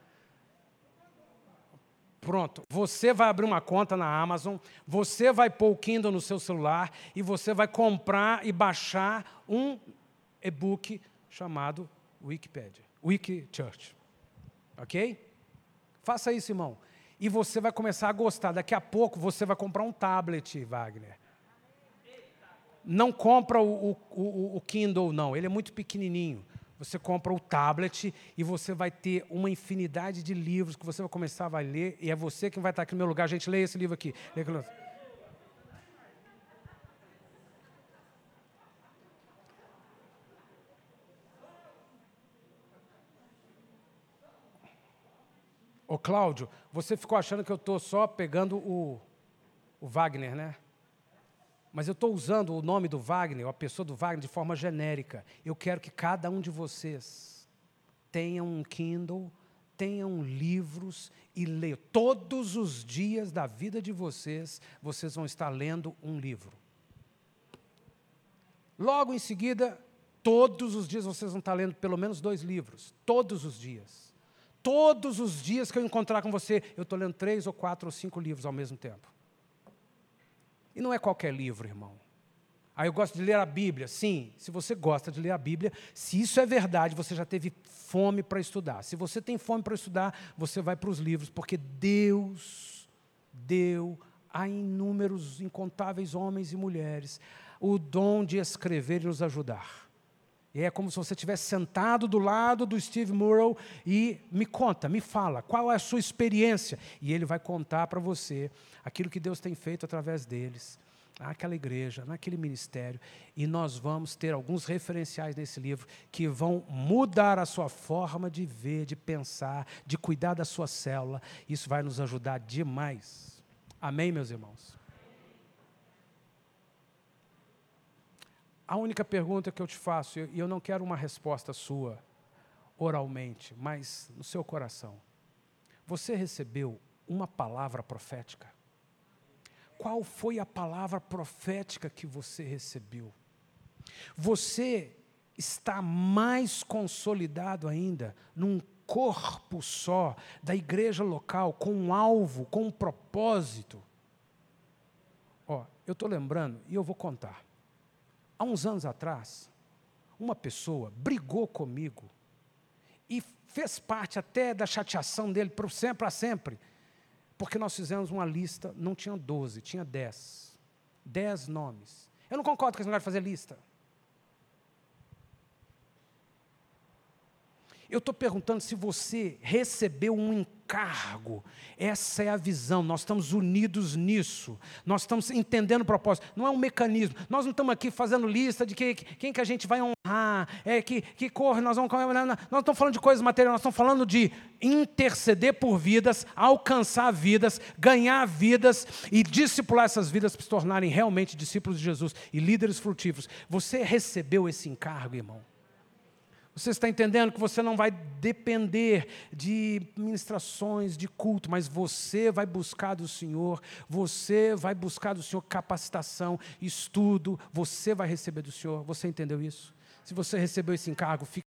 Pronto, você vai abrir uma conta na Amazon, você vai pôr o Kindle no seu celular e você vai comprar e baixar um e-book chamado Wikipedia, Wikichurch. Ok? Faça isso, irmão. E você vai começar a gostar. Daqui a pouco você vai comprar um tablet, Wagner. Não compra o Kindle, não. Ele é muito pequenininho. Você compra o tablet e você vai ter uma infinidade de livros que você vai começar a ler. E é você que vai estar aqui no meu lugar. Gente, leia esse livro aqui. Ô, Cláudio, você ficou achando que eu estou só pegando o Wagner, né? Mas eu estou usando o nome do Wagner, a pessoa do Wagner, de forma genérica. Eu quero que cada um de vocês tenha um Kindle, tenham livros e leiam. Todos os dias da vida de vocês, vocês vão estar lendo um livro. Logo em seguida, todos os dias vocês vão estar lendo pelo menos 2 livros. Todos os dias. Todos os dias que eu encontrar com você, eu estou lendo 3 ou 4 ou 5 livros ao mesmo tempo. E não é qualquer livro, irmão. Eu gosto de ler a Bíblia. Sim, se você gosta de ler a Bíblia, se isso é verdade, você já teve fome para estudar. Se você tem fome para estudar, você vai para os livros, porque Deus deu a inúmeros, incontáveis homens e mulheres o dom de escrever e nos ajudar. E é como se você estivesse sentado do lado do Steve Murrow e me conta, me fala, qual é a sua experiência? E ele vai contar para você aquilo que Deus tem feito através deles, naquela igreja, naquele ministério. E nós vamos ter alguns referenciais nesse livro que vão mudar a sua forma de ver, de pensar, de cuidar da sua célula. Isso vai nos ajudar demais. Amém, meus irmãos? A única pergunta que eu te faço, e eu não quero uma resposta sua oralmente, mas no seu coração. Você recebeu uma palavra profética? Qual foi a palavra profética que você recebeu? Você está mais consolidado ainda num corpo só da igreja local, com um alvo, com um propósito? Eu estou lembrando e eu vou contar. Há uns anos atrás, uma pessoa brigou comigo e fez parte até da chateação dele para sempre, porque nós fizemos uma lista, não tinha 12, tinha 10. 10 nomes. Eu não concordo com esse negócio de fazer lista. Eu estou perguntando se você recebeu um encargo. Essa é a visão, nós estamos unidos nisso. Nós estamos entendendo o propósito. Não é um mecanismo. Nós não estamos aqui fazendo lista de quem que a gente vai honrar, que cor nós vamos... Nós não estamos falando de coisas materiais, nós estamos falando de interceder por vidas, alcançar vidas, ganhar vidas e discipular essas vidas para se tornarem realmente discípulos de Jesus e líderes frutíferos. Você recebeu esse encargo, irmão? Você está entendendo que você não vai depender de ministrações, de culto, mas você vai buscar do Senhor, capacitação, estudo, você vai receber do Senhor. Você entendeu isso? Se você recebeu esse encargo, fique